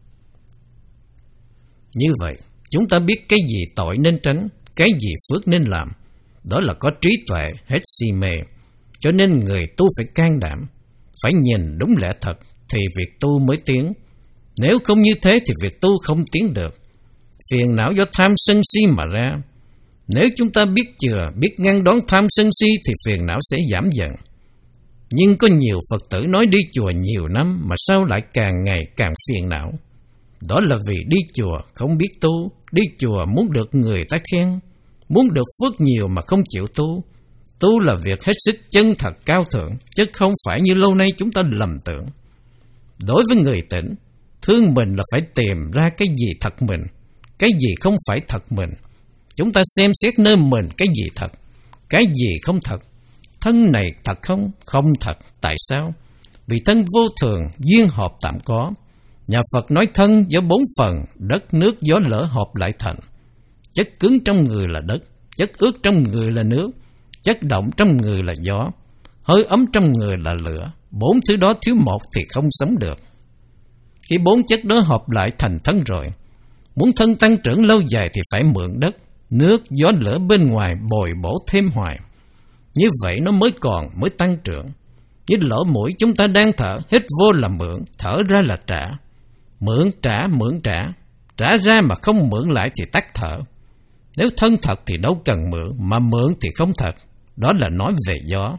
Như vậy, chúng ta biết cái gì tội nên tránh, cái gì phước nên làm. Đó là có trí tuệ hết si mê. Cho nên người tu phải can đảm, phải nhìn đúng lẽ thật thì việc tu mới tiến. Nếu không như thế thì việc tu không tiến được. Phiền não do tham sân si mà ra. Nếu chúng ta biết chừa, biết ngăn đón tham sân si thì phiền não sẽ giảm dần. Nhưng có nhiều Phật tử nói đi chùa nhiều năm mà sao lại càng ngày càng phiền não. Đó là vì đi chùa không biết tu, đi chùa muốn được người ta khen, muốn được phước nhiều mà không chịu tu. Tu là việc hết sức chân thật cao thượng, chứ không phải như lâu nay chúng ta lầm tưởng. Đối với người tỉnh, thương mình là phải tìm ra cái gì thật mình, cái gì không phải thật mình. Chúng ta xem xét nơi mình cái gì thật, cái gì không thật. Thân này thật không? Không thật. Tại sao? Vì thân vô thường, duyên hợp tạm có. Nhà Phật nói thân do bốn phần, đất, nước, gió, lửa hợp lại thành. Chất cứng trong người là đất, chất ướt trong người là nước, chất động trong người là gió, hơi ấm trong người là lửa. Bốn thứ đó thiếu một thì không sống được. Khi bốn chất đó hợp lại thành thân rồi, muốn thân tăng trưởng lâu dài thì phải mượn đất, nước, gió, lửa bên ngoài bồi bổ thêm hoài. Như vậy nó mới còn, mới tăng trưởng. Như lỗ mũi chúng ta đang thở, hít vô là mượn, thở ra là trả. Mượn trả, mượn trả. Trả ra mà không mượn lại thì tắt thở. Nếu thân thật thì đâu cần mượn, mà mượn thì không thật. Đó là nói về gió.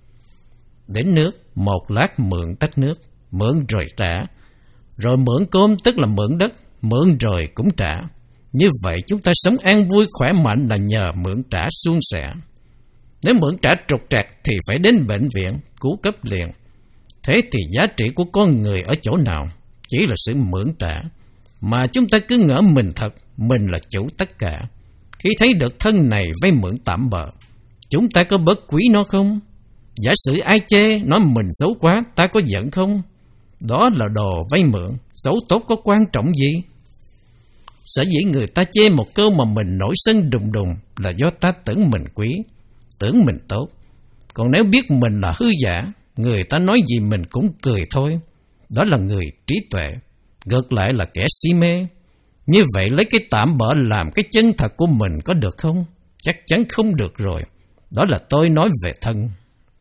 Đến nước, một lát mượn tách nước, mượn rồi trả. Rồi mượn cơm tức là mượn đất, mượn rồi cũng trả. Như vậy chúng ta sống an vui khỏe mạnh là nhờ mượn trả suôn sẻ. Nếu mượn trả trục trặc thì phải đến bệnh viện, cứu cấp liền. Thế thì giá trị của con người ở chỗ nào? Chỉ là sự mượn trả. Mà chúng ta cứ ngỡ mình thật, mình là chủ tất cả. Khi thấy được thân này vay mượn tạm bợ, chúng ta có bớt quý nó không? Giả sử ai chê, nói mình xấu quá, ta có giận không? Đó là đồ vay mượn, xấu tốt có quan trọng gì? Sở dĩ người ta chê một câu mà mình nổi sân đùng đùng là do ta tưởng mình quý, tưởng mình tốt. Còn nếu biết mình là hư giả, người ta nói gì mình cũng cười thôi. Đó là người trí tuệ, ngược lại là kẻ si mê. Như vậy lấy cái tạm bợ làm cái chân thật của mình có được không? Chắc chắn không được rồi. Đó là tôi nói về thân.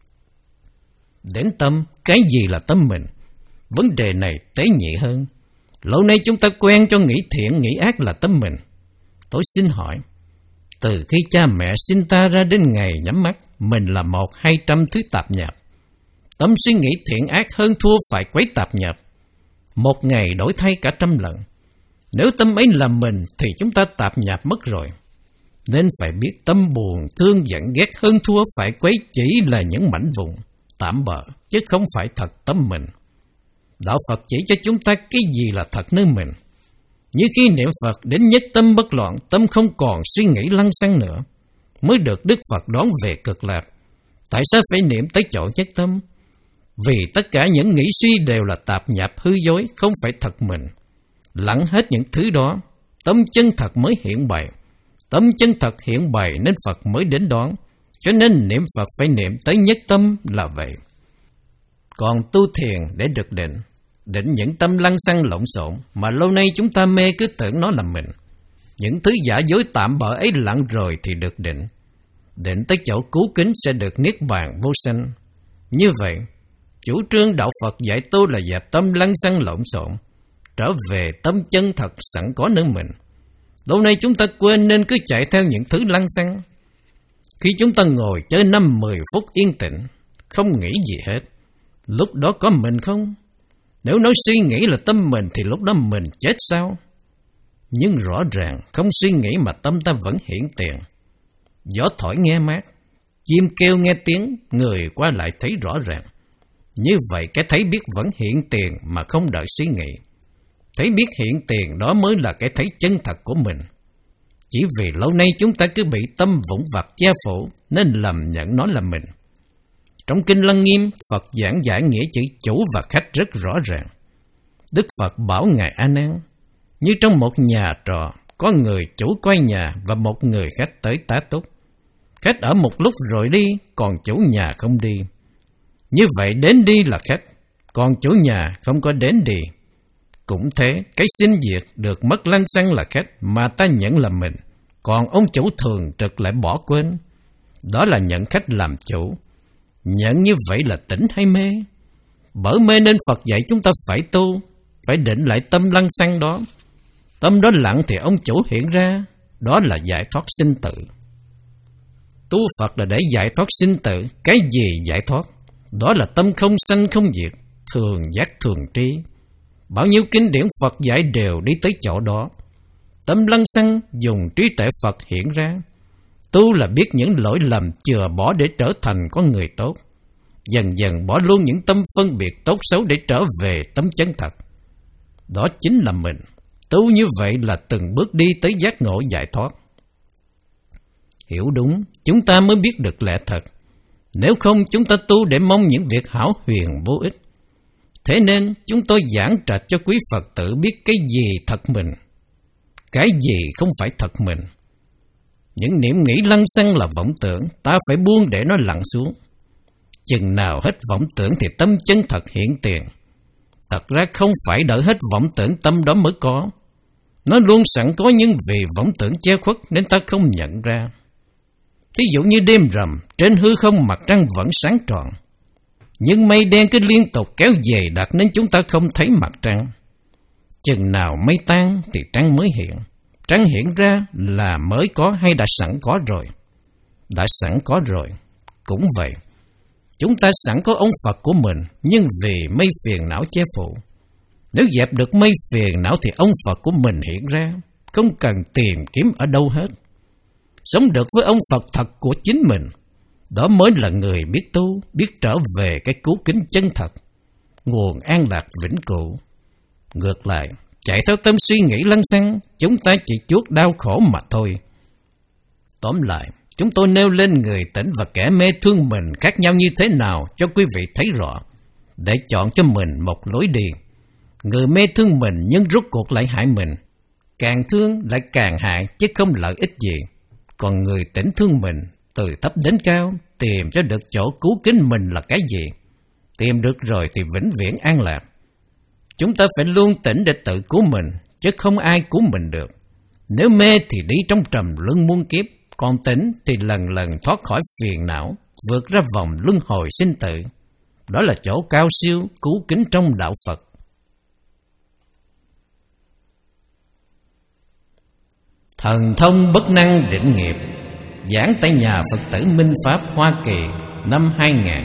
Đến tâm, cái gì là tâm mình? Vấn đề này tế nhị hơn. Lâu nay chúng ta quen cho nghĩ thiện, nghĩ ác là tâm mình. Tôi xin hỏi, từ khi cha mẹ sinh ta ra đến ngày nhắm mắt, mình là một hai trăm thứ tạp nhạp. Tâm suy nghĩ thiện ác hơn thua phải quấy tạp nhạp. Một ngày đổi thay cả trăm lần. Nếu tâm ấy là mình thì chúng ta tạp nhạp mất rồi. Nên phải biết tâm buồn, thương, giận, ghét hơn thua phải quấy chỉ là những mảnh vụn, tạm bợ, chứ không phải thật tâm mình. Đạo Phật chỉ cho chúng ta cái gì là thật nơi mình. Như khi niệm Phật đến nhất tâm bất loạn, tâm không còn suy nghĩ lăng xăng nữa, mới được Đức Phật đón về cực lạc. Tại sao phải niệm tới chỗ nhất tâm? Vì tất cả những nghĩ suy đều là tạp nhạp hư dối, không phải thật mình. Lặng hết những thứ đó, tâm chân thật mới hiện bày. Tâm chân thật hiện bày nên Phật mới đến đón. Cho nên niệm Phật phải niệm tới nhất tâm là vậy. Còn tu thiền để được định, định những tâm lăng xăng lộn xộn mà lâu nay chúng ta mê cứ tưởng nó là mình. Những thứ giả dối tạm bợ ấy lặng rồi thì được định. Định tới chỗ cứu kính sẽ được niết bàn vô sanh. Như vậy, chủ trương đạo Phật dạy tu là dẹp tâm lăng xăng lộn xộn, trở về tâm chân thật sẵn có nơi mình. Lâu nay chúng ta quên nên cứ chạy theo những thứ lăng xăng. Khi chúng ta ngồi chơi năm mười phút yên tĩnh, không nghĩ gì hết, lúc đó có mình không? Nếu nói suy nghĩ là tâm mình thì lúc đó mình chết sao? Nhưng rõ ràng không suy nghĩ mà tâm ta vẫn hiển tiền. Gió thổi nghe mát, chim kêu nghe tiếng, người qua lại thấy rõ ràng. Như vậy cái thấy biết vẫn hiện tiền mà không đợi suy nghĩ. Thấy biết hiện tiền đó mới là cái thấy chân thật của mình. Chỉ vì lâu nay chúng ta cứ bị tâm vụn vặt che phủ nên lầm nhận nó là mình. Trong Kinh Lăng Nghiêm, Phật giảng giải nghĩa chữ chủ và khách rất rõ ràng. Đức Phật bảo Ngài A Nan, như trong một nhà trọ, có người chủ coi nhà và một người khách tới tá túc. Khách ở một lúc rồi đi, còn chủ nhà không đi. Như vậy đến đi là khách, còn chủ nhà không có đến đi. Cũng thế, cái sinh diệt được mất lăng xăng là khách mà ta nhận là mình, còn ông chủ thường trực lại bỏ quên. Đó là nhận khách làm chủ. Nhận như vậy là tỉnh hay mê? Bởi mê nên Phật dạy chúng ta phải tu, phải định lại tâm lăng xăng đó. Tâm đó lặng thì ông chủ hiện ra, đó là giải thoát sinh tử. Tu Phật là để giải thoát sinh tử. Cái gì giải thoát? Đó là tâm không sanh không diệt, thường giác thường tri. Bao nhiêu kinh điển Phật dạy đều đi tới chỗ đó. Tâm lăng xăng dùng trí tuệ Phật hiện ra. Tu là biết những lỗi lầm chừa bỏ để trở thành con người tốt. Dần dần bỏ luôn những tâm phân biệt tốt xấu để trở về tâm chân thật. Đó chính là mình. Tu như vậy là từng bước đi tới giác ngộ giải thoát. Hiểu đúng, chúng ta mới biết được lẽ thật. Nếu không chúng ta tu để mong những việc hão huyền vô ích. Thế nên chúng tôi giảng trạch cho quý Phật tử biết cái gì thật mình, cái gì không phải thật mình. Những niệm nghĩ lăng xăng là vọng tưởng, ta phải buông để nó lặng xuống. Chừng nào hết vọng tưởng thì tâm chân thật hiện tiền. Thật ra không phải đợi hết vọng tưởng tâm đó mới có. Nó luôn sẵn có nhưng vì vọng tưởng che khuất nên ta không nhận ra. Thí dụ như đêm rằm, trên hư không mặt trăng vẫn sáng tròn. Nhưng mây đen cứ liên tục kéo dày đặc nên chúng ta không thấy mặt trăng. Chừng nào mây tan thì trăng mới hiện. Trăng hiện ra là mới có hay đã sẵn có rồi? Đã sẵn có rồi. Cũng vậy, chúng ta sẵn có ông Phật của mình, nhưng vì mây phiền não che phủ. Nếu dẹp được mây phiền não thì ông Phật của mình hiện ra, không cần tìm kiếm ở đâu hết. Sống được với ông Phật thật của chính mình, đó mới là người biết tu, biết trở về cái cứu kính chân thật, nguồn an lạc vĩnh cửu. Ngược lại, chạy theo tâm suy nghĩ lăng xăng, chúng ta chỉ chuốc đau khổ mà thôi. Tóm lại, chúng tôi nêu lên người tỉnh và kẻ mê thương mình khác nhau như thế nào cho quý vị thấy rõ, để chọn cho mình một lối đi. Người mê thương mình nhưng rốt cuộc lại hại mình, càng thương lại càng hại chứ không lợi ích gì. Còn người tỉnh thương mình, từ thấp đến cao, tìm cho được chỗ cứu kính mình là cái gì? Tìm được rồi thì vĩnh viễn an lạc. Chúng ta phải luôn tỉnh để tự cứu mình, chứ không ai cứu mình được. Nếu mê thì đi trong trầm luân muôn kiếp, còn tỉnh thì lần lần thoát khỏi phiền não, vượt ra vòng luân hồi sinh tử. Đó là chỗ cao siêu, cứu kính trong đạo Phật. Thần thông bất năng định nghiệp. Giảng tại nhà Phật tử Minh Pháp Hoa Kỳ năm hai nghìn.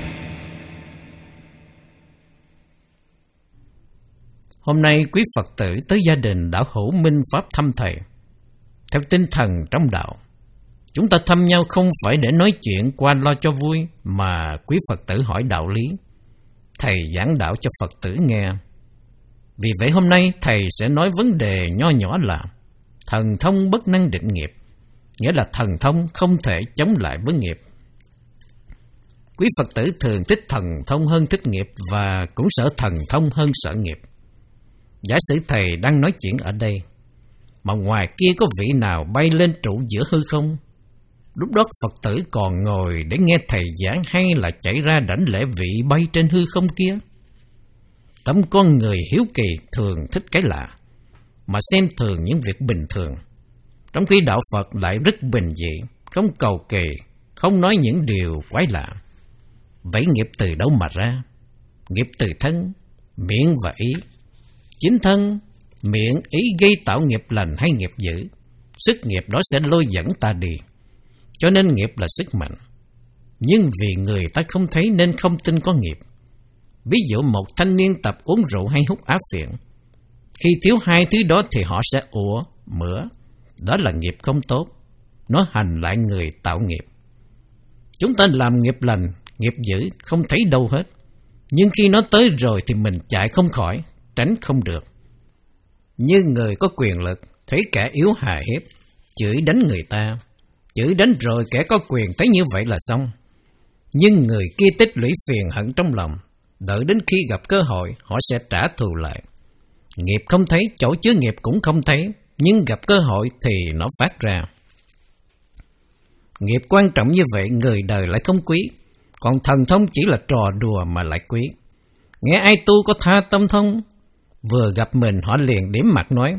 Hôm nay quý Phật tử tới gia đình đạo hữu Minh Pháp thăm thầy. Theo tinh thần trong đạo, chúng ta thăm nhau không phải để nói chuyện qua lo cho vui, mà quý Phật tử hỏi đạo lý, thầy giảng đạo cho Phật tử nghe. Vì vậy hôm nay thầy sẽ nói vấn đề nho nhỏ là thần thông bất năng định nghiệp, nghĩa là thần thông không thể chống lại với nghiệp. Quý Phật tử thường thích thần thông hơn thích nghiệp, và cũng sợ thần thông hơn sợ nghiệp. Giả sử thầy đang nói chuyện ở đây, mà ngoài kia có vị nào bay lên trụ giữa hư không, lúc đó Phật tử còn ngồi để nghe thầy giảng hay là chạy ra đảnh lễ vị bay trên hư không kia? Tâm con người hiếu kỳ thường thích cái lạ, mà xem thường những việc bình thường. Trong khi đạo Phật lại rất bình dị, không cầu kỳ, không nói những điều quái lạ. Vậy nghiệp từ đâu mà ra? Nghiệp từ thân, miệng và ý. Chính thân, miệng, ý gây tạo nghiệp lành hay nghiệp dữ. Sức nghiệp đó sẽ lôi dẫn ta đi. Cho nên nghiệp là sức mạnh. Nhưng vì người ta không thấy nên không tin có nghiệp. Ví dụ một thanh niên tập uống rượu hay hút á phiện. Khi thiếu hai thứ đó thì họ sẽ ủa, mửa. Đó là nghiệp không tốt. Nó hành lại người tạo nghiệp. Chúng ta làm nghiệp lành, nghiệp dữ không thấy đâu hết. Nhưng khi nó tới rồi thì mình chạy không khỏi, tránh không được. Như người có quyền lực, thấy kẻ yếu hà hiếp, chửi đánh người ta. Chửi đánh rồi kẻ có quyền thấy như vậy là xong. Nhưng người kia tích lũy phiền hận trong lòng, đợi đến khi gặp cơ hội, họ sẽ trả thù lại. Nghiệp không thấy, chỗ chứa nghiệp cũng không thấy, nhưng gặp cơ hội thì nó phát ra. Nghiệp quan trọng như vậy, người đời lại không quý, còn thần thông chỉ là trò đùa mà lại quý. Nghe ai tu có tha tâm thông, vừa gặp mình họ liền điểm mặt nói: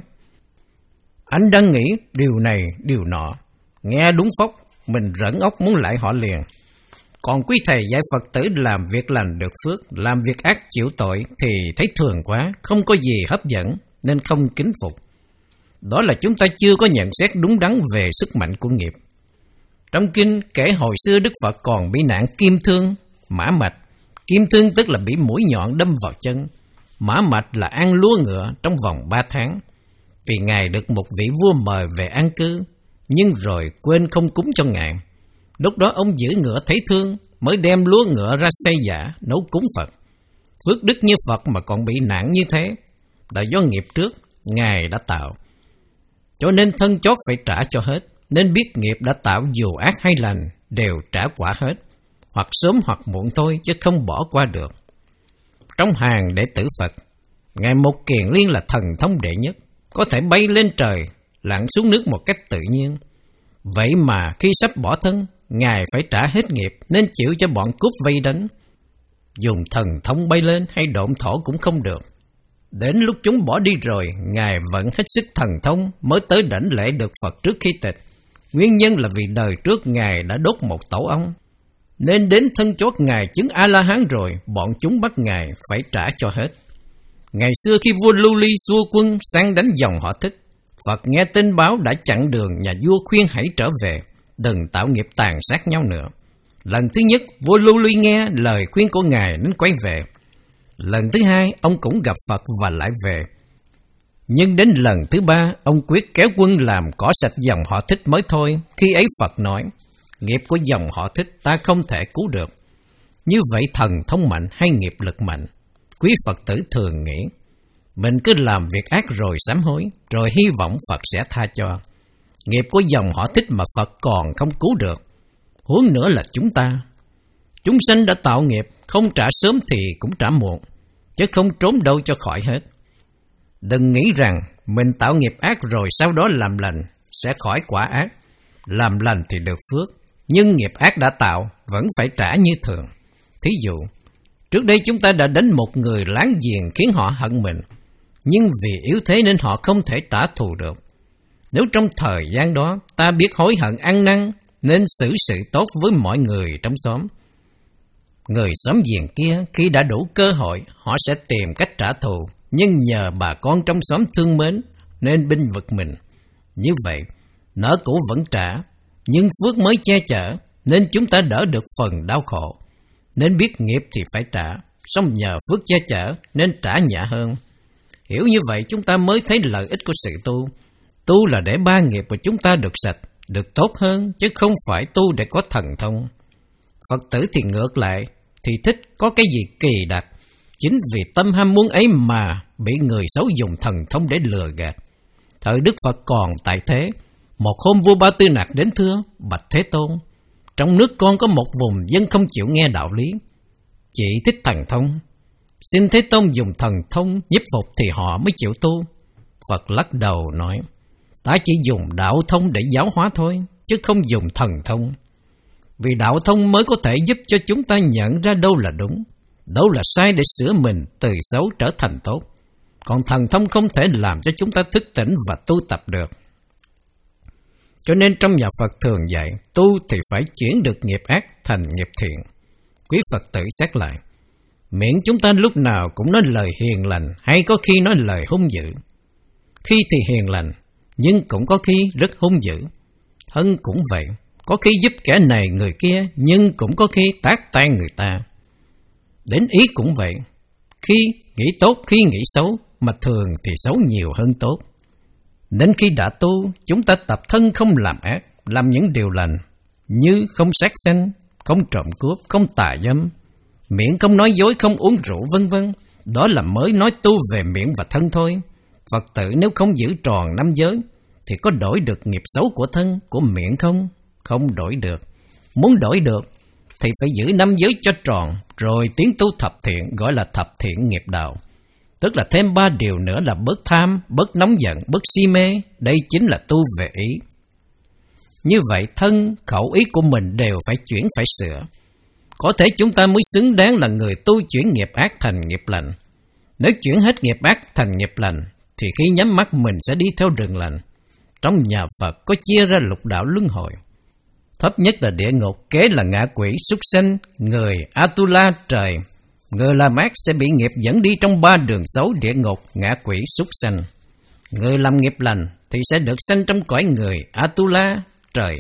anh đang nghĩ điều này, điều nọ. Nghe đúng phóc, mình rỡn óc muốn lại họ liền. Còn quý thầy dạy Phật tử làm việc lành được phước, làm việc ác chịu tội thì thấy thường quá, không có gì hấp dẫn, nên không kính phục. Đó là chúng ta chưa có nhận xét đúng đắn về sức mạnh của nghiệp. Trong kinh kể hồi xưa Đức Phật còn bị nạn kim thương, mã mạch. Kim thương tức là bị mũi nhọn đâm vào chân. Mã mạch là ăn lúa ngựa trong vòng ba tháng. Vì Ngài được một vị vua mời về an cư, nhưng rồi quên không cúng cho Ngài. Lúc đó ông giữ ngựa thấy thương, mới đem lúa ngựa ra xây giả, nấu cúng Phật. Phước đức như Phật mà còn bị nạn như thế, là do nghiệp trước Ngài đã tạo. Cho nên thân chót phải trả cho hết, nên biết nghiệp đã tạo dù ác hay lành, đều trả quả hết. Hoặc sớm hoặc muộn thôi, chứ không bỏ qua được. Trong hàng đệ tử Phật, Ngài Một Kiền Liên là thần thông đệ nhất, có thể bay lên trời, lặn xuống nước một cách tự nhiên. Vậy mà khi sắp bỏ thân, Ngài phải trả hết nghiệp, nên chịu cho bọn cướp vây đánh. Dùng thần thông bay lên hay độn thổ cũng không được. Đến lúc chúng bỏ đi rồi, Ngài vẫn hết sức thần thông mới tới đảnh lễ được Phật trước khi tịch. Nguyên nhân là vì đời trước Ngài đã đốt một tổ ong, nên đến thân chót Ngài chứng A-la-hán rồi, bọn chúng bắt Ngài phải trả cho hết. Ngày xưa khi vua Lưu Ly xua quân sang đánh dòng họ Thích, Phật nghe tin báo đã chặn đường, nhà vua khuyên hãy trở về, đừng tạo nghiệp tàn sát nhau nữa. Lần thứ nhất, vua Lưu Ly nghe lời khuyên của Ngài nên quay về. Lần thứ hai, ông cũng gặp Phật và lại về. Nhưng đến lần thứ ba, ông quyết kéo quân làm cỏ sạch dòng họ Thích mới thôi. Khi ấy Phật nói: nghiệp của dòng họ Thích ta không thể cứu được. Như vậy thần thông mạnh hay nghiệp lực mạnh? Quý Phật tử thường nghĩ mình cứ làm việc ác rồi sám hối, rồi hy vọng Phật sẽ tha cho. Nghiệp của dòng họ Thích mà Phật còn không cứu được, huống nữa là chúng ta. Chúng sanh đã tạo nghiệp, không trả sớm thì cũng trả muộn, chứ không trốn đâu cho khỏi hết. Đừng nghĩ rằng mình tạo nghiệp ác rồi sau đó làm lành sẽ khỏi quả ác. Làm lành thì được phước, nhưng nghiệp ác đã tạo vẫn phải trả như thường. Thí dụ, trước đây chúng ta đã đánh một người láng giềng khiến họ hận mình, nhưng vì yếu thế nên họ không thể trả thù được. Nếu trong thời gian đó ta biết hối hận ăn năn, nên xử sự tốt với mọi người trong xóm, người xóm giềng kia khi đã đủ cơ hội, họ sẽ tìm cách trả thù, nhưng nhờ bà con trong xóm thương mến nên bênh vực mình. Như vậy, nợ cũ vẫn trả, nhưng phước mới che chở, nên chúng ta đỡ được phần đau khổ. Nên biết nghiệp thì phải trả, song nhờ phước che chở nên trả nhẹ hơn. Hiểu như vậy chúng ta mới thấy lợi ích của sự tu. Tu là để ba nghiệp của chúng ta được sạch, được tốt hơn, chứ không phải tu để có thần thông. Phật tử thì ngược lại, thì thích có cái gì kỳ đặc. Chính vì tâm ham muốn ấy mà bị người xấu dùng thần thông để lừa gạt. Thời Đức Phật còn tại thế, một hôm vua Ba Tư Nặc đến thưa: bạch Thế Tôn, trong nước con có một vùng dân không chịu nghe đạo lý, chỉ thích thần thông. Xin Thế Tôn dùng thần thông nhiếp phục thì họ mới chịu tu. Phật lắc đầu nói: ta chỉ dùng đạo thông để giáo hóa thôi, chứ không dùng thần thông. Vì đạo thông mới có thể giúp cho chúng ta nhận ra đâu là đúng, đâu là sai để sửa mình từ xấu trở thành tốt. Còn thần thông không thể làm cho chúng ta thức tỉnh và tu tập được. Cho nên trong nhà Phật thường dạy, tu thì phải chuyển được nghiệp ác thành nghiệp thiện. Quý Phật tử xét lại, miệng chúng ta lúc nào cũng nói lời hiền lành, hay có khi nói lời hung dữ. Khi thì hiền lành, nhưng cũng có khi rất hung dữ. Thân cũng vậy, có khi giúp kẻ này người kia, nhưng cũng có khi tát tay người ta. Đến ý cũng vậy, khi nghĩ tốt, khi nghĩ xấu, mà thường thì xấu nhiều hơn tốt. Nên khi đã tu, chúng ta tập thân không làm ác, làm những điều lành, như không sát sanh, không trộm cướp, không tà dâm, miệng không nói dối, không uống rượu, vân vân. Đó là mới nói tu về miệng và thân thôi. Phật tử nếu không giữ tròn năm giới, thì có đổi được nghiệp xấu của thân, của miệng không? Không đổi được. Muốn đổi được, thì phải giữ năm giới cho tròn, rồi tiến tu thập thiện, gọi là thập thiện nghiệp đạo. Tức là thêm ba điều nữa là bớt tham, bớt nóng giận, bớt si mê. Đây chính là tu về ý. Như vậy thân, khẩu, ý của mình đều phải chuyển, phải sửa. Có thể chúng ta mới xứng đáng là người tu chuyển nghiệp ác thành nghiệp lành. Nếu chuyển hết nghiệp ác thành nghiệp lành, thì khi nhắm mắt mình sẽ đi theo đường lành. Trong nhà Phật có chia ra lục đạo luân hồi. Thấp nhất là địa ngục, kế là ngạ quỷ, súc sanh, người, Atula, trời. Người làm ác sẽ bị nghiệp dẫn đi trong ba đường xấu: địa ngục, ngạ quỷ, súc sanh. Người làm nghiệp lành thì sẽ được sanh trong cõi người, Atula, trời.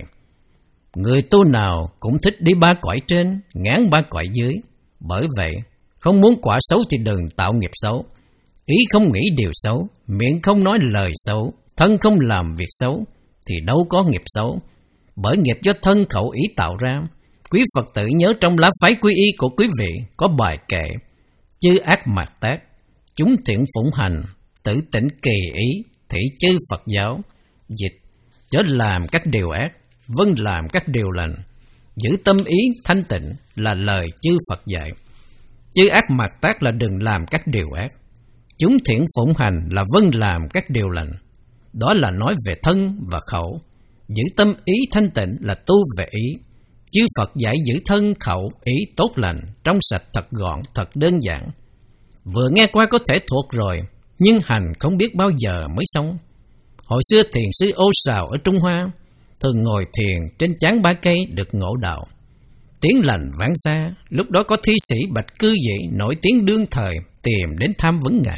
Người tu nào cũng thích đi ba cõi trên, ngán ba cõi dưới. Bởi vậy, không muốn quả xấu thì đừng tạo nghiệp xấu. Ý không nghĩ điều xấu, miệng không nói lời xấu, thân không làm việc xấu, thì đâu có nghiệp xấu. Bởi nghiệp do thân khẩu ý tạo ra. Quý Phật tử nhớ trong lá phái quy y của quý vị có bài kệ: chư ác mạt tác, chúng thiện phụng hành, tử tỉnh kỳ ý, thị chư Phật giáo. Dịch: chớ làm các điều ác, vâng làm các điều lành, giữ tâm ý thanh tịnh, là lời chư Phật dạy. Chư ác mạt tác là đừng làm các điều ác, chúng thiện phụng hành là vâng làm các điều lành. Đó là nói về thân và khẩu. Giữ tâm ý thanh tịnh là tu về ý. Chư Phật dạy giữ thân khẩu ý tốt lành, trong sạch, thật gọn, thật đơn giản. Vừa nghe qua có thể thuộc rồi, nhưng hành không biết bao giờ mới xong. Hồi xưa thiền sư Ô Sào ở Trung Hoa thường ngồi thiền trên chán ba cây được ngộ đạo. Tiếng lành vang xa, lúc đó có thi sĩ Bạch Cư Dị nổi tiếng đương thời tìm đến tham vấn Ngài.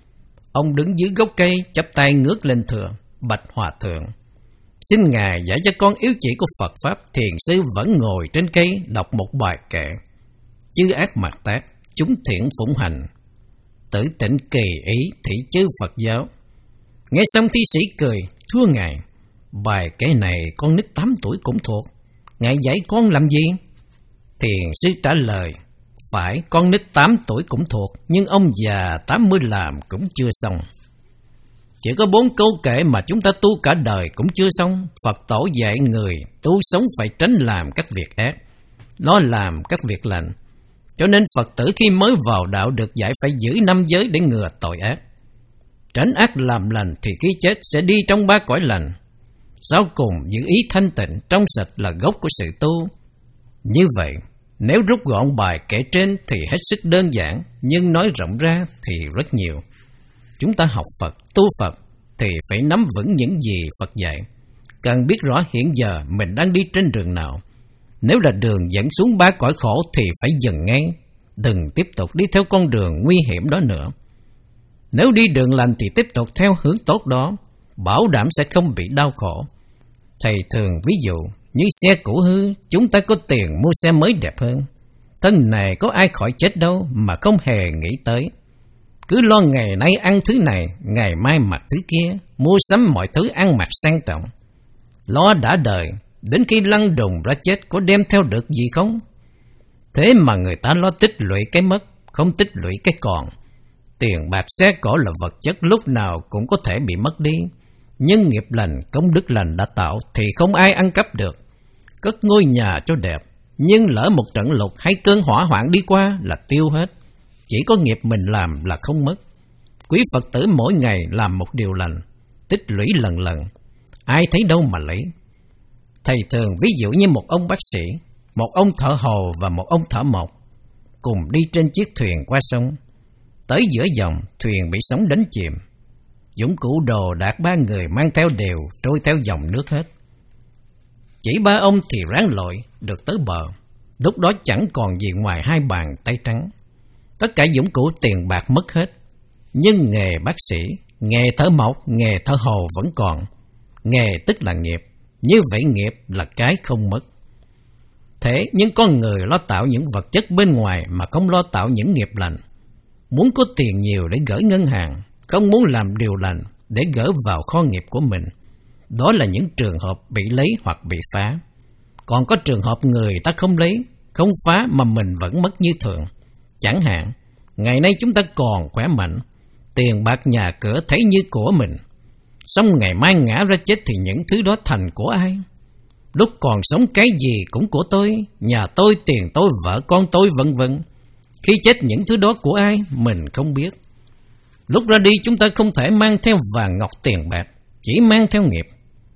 Ông đứng dưới gốc cây chắp tay ngước lên thưa: bạch hòa thượng, xin Ngài dạy cho con yếu chỉ của Phật Pháp. Thiền sư vẫn ngồi trên cây đọc một bài kệ: chư ác mạt tác, chúng thiện phụng hành, tử tỉnh kỳ ý, thị chư Phật giáo. Nghe xong thi sĩ cười: thưa Ngài, bài kệ này con nít tám tuổi cũng thuộc, Ngài dạy con làm gì? Thiền sư trả lời: phải, con nít tám tuổi cũng thuộc, nhưng ông già tám mươi làm cũng chưa xong. Chỉ có bốn câu kệ mà chúng ta tu cả đời cũng chưa xong. Phật tổ dạy người tu sống phải tránh làm các việc ác, nó làm các việc lành. Cho nên Phật tử khi mới vào đạo được dạy phải giữ năm giới để ngừa tội ác. Tránh ác làm lành thì khi chết sẽ đi trong ba cõi lành. Sau cùng giữ ý thanh tịnh trong sạch là gốc của sự tu. Như vậy, nếu rút gọn bài kể trên thì hết sức đơn giản, nhưng nói rộng ra thì rất nhiều. Chúng ta học Phật, tu Phật thì phải nắm vững những gì Phật dạy. Cần biết rõ hiện giờ mình đang đi trên đường nào. Nếu là đường dẫn xuống ba cõi khổ thì phải dừng ngay, đừng tiếp tục đi theo con đường nguy hiểm đó nữa. Nếu đi đường lành thì tiếp tục theo hướng tốt đó, bảo đảm sẽ không bị đau khổ. Thầy thường ví dụ như xe cũ hư, chúng ta có tiền mua xe mới đẹp hơn. Thân này có ai khỏi chết đâu mà không hề nghĩ tới. Cứ lo ngày nay ăn thứ này, ngày mai mặc thứ kia, mua sắm mọi thứ ăn mặc sang trọng. Lo đã đời, đến khi lăn đùng ra chết có đem theo được gì không? Thế mà người ta lo tích lũy cái mất, không tích lũy cái còn. Tiền bạc xe cộ là vật chất lúc nào cũng có thể bị mất đi. Nhưng nghiệp lành, công đức lành đã tạo thì không ai ăn cắp được. Cất ngôi nhà cho đẹp, nhưng lỡ một trận lụt hay cơn hỏa hoạn đi qua là tiêu hết. Chỉ có nghiệp mình làm là không mất. Quý Phật tử mỗi ngày làm một điều lành, tích lũy lần lần, ai thấy đâu mà lấy. Thầy thường ví dụ như một ông bác sĩ, một ông thợ hồ và một ông thợ mộc cùng đi trên chiếc thuyền qua sông. Tới giữa dòng, thuyền bị sóng đánh chìm. Dụng cụ đồ đạc ba người mang theo đều trôi theo dòng nước hết. Chỉ ba ông thì ráng lội, được tới bờ. Lúc đó chẳng còn gì ngoài hai bàn tay trắng. Tất cả dụng cụ tiền bạc mất hết. Nhưng nghề bác sĩ, nghề thợ mộc, nghề thợ hồ vẫn còn. Nghề tức là nghiệp, như vậy nghiệp là cái không mất. Thế nhưng con người lo tạo những vật chất bên ngoài mà không lo tạo những nghiệp lành. Muốn có tiền nhiều để gửi ngân hàng, không muốn làm điều lành để gỡ vào kho nghiệp của mình. Đó là những trường hợp bị lấy hoặc bị phá. Còn có trường hợp người ta không lấy, không phá mà mình vẫn mất như thường. Chẳng hạn, ngày nay chúng ta còn khỏe mạnh, tiền bạc nhà cửa thấy như của mình. Xong ngày mai ngã ra chết thì những thứ đó thành của ai? Lúc còn sống cái gì cũng của tôi, nhà tôi, tiền tôi, vợ con tôi, vân vân. Khi chết những thứ đó của ai, mình không biết. Lúc ra đi chúng ta không thể mang theo vàng ngọc tiền bạc, chỉ mang theo nghiệp.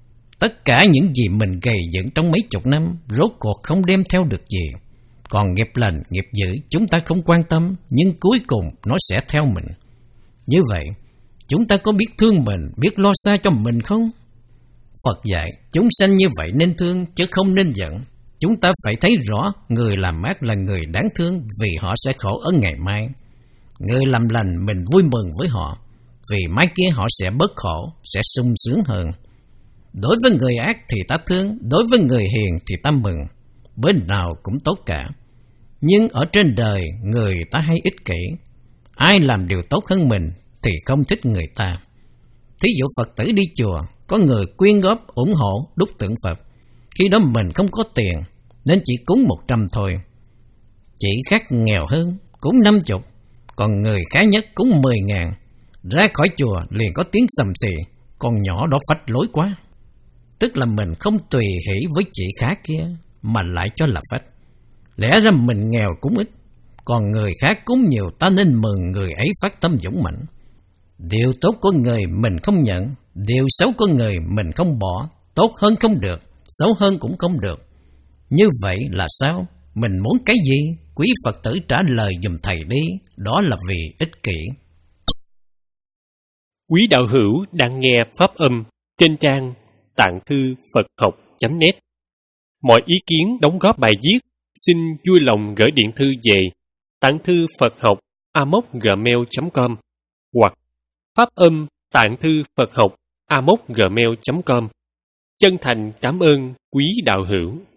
Tất cả những gì mình gầy dựng trong mấy chục năm, rốt cuộc không đem theo được gì. Còn nghiệp lành, nghiệp dữ chúng ta không quan tâm, nhưng cuối cùng nó sẽ theo mình. Như vậy, chúng ta có biết thương mình, biết lo xa cho mình không? Phật dạy, chúng sanh như vậy nên thương, chứ không nên giận. Chúng ta phải thấy rõ, người làm ác là người đáng thương vì họ sẽ khổ ở ngày mai. Người làm lành mình vui mừng với họ, vì mai kia họ sẽ bớt khổ, sẽ sung sướng hơn. Đối với người ác thì ta thương, đối với người hiền thì ta mừng. Bên nào cũng tốt cả. Nhưng ở trên đời, người ta hay ích kỷ. Ai làm điều tốt hơn mình thì không thích người ta. Thí dụ Phật tử đi chùa, có người quyên góp, ủng hộ, đúc tượng Phật. Khi đó mình không có tiền, nên chỉ cúng một trăm thôi. Chỉ khác nghèo hơn, cúng năm chục. Còn người khá nhất cúng mười ngàn. Ra khỏi chùa liền có tiếng sầm xì, con nhỏ đó phách lối quá. Tức là mình không tùy hỷ với chị khá kia, mà lại cho là phách. Lẽ ra mình nghèo cúng ít, còn người khác cúng nhiều, ta nên mừng người ấy phát tâm dũng mãnh. Điều tốt của người mình không nhận, điều xấu của người mình không bỏ. Tốt hơn không được, xấu hơn cũng không được. Như vậy là sao? Mình muốn cái gì? Quý Phật tử trả lời giùm thầy đi. Đó là vì ích kỷ. Quý đạo hữu đang nghe pháp âm trên trang tạng thư Phật học chấm net. Mọi ý kiến đóng góp bài viết xin vui lòng gửi điện thư về tạng thư Phật học a m o c gmail chấm com hoặc pháp âm tạng thư Phật học a m o c gmail chấm com. Chân thành cảm ơn quý đạo hữu.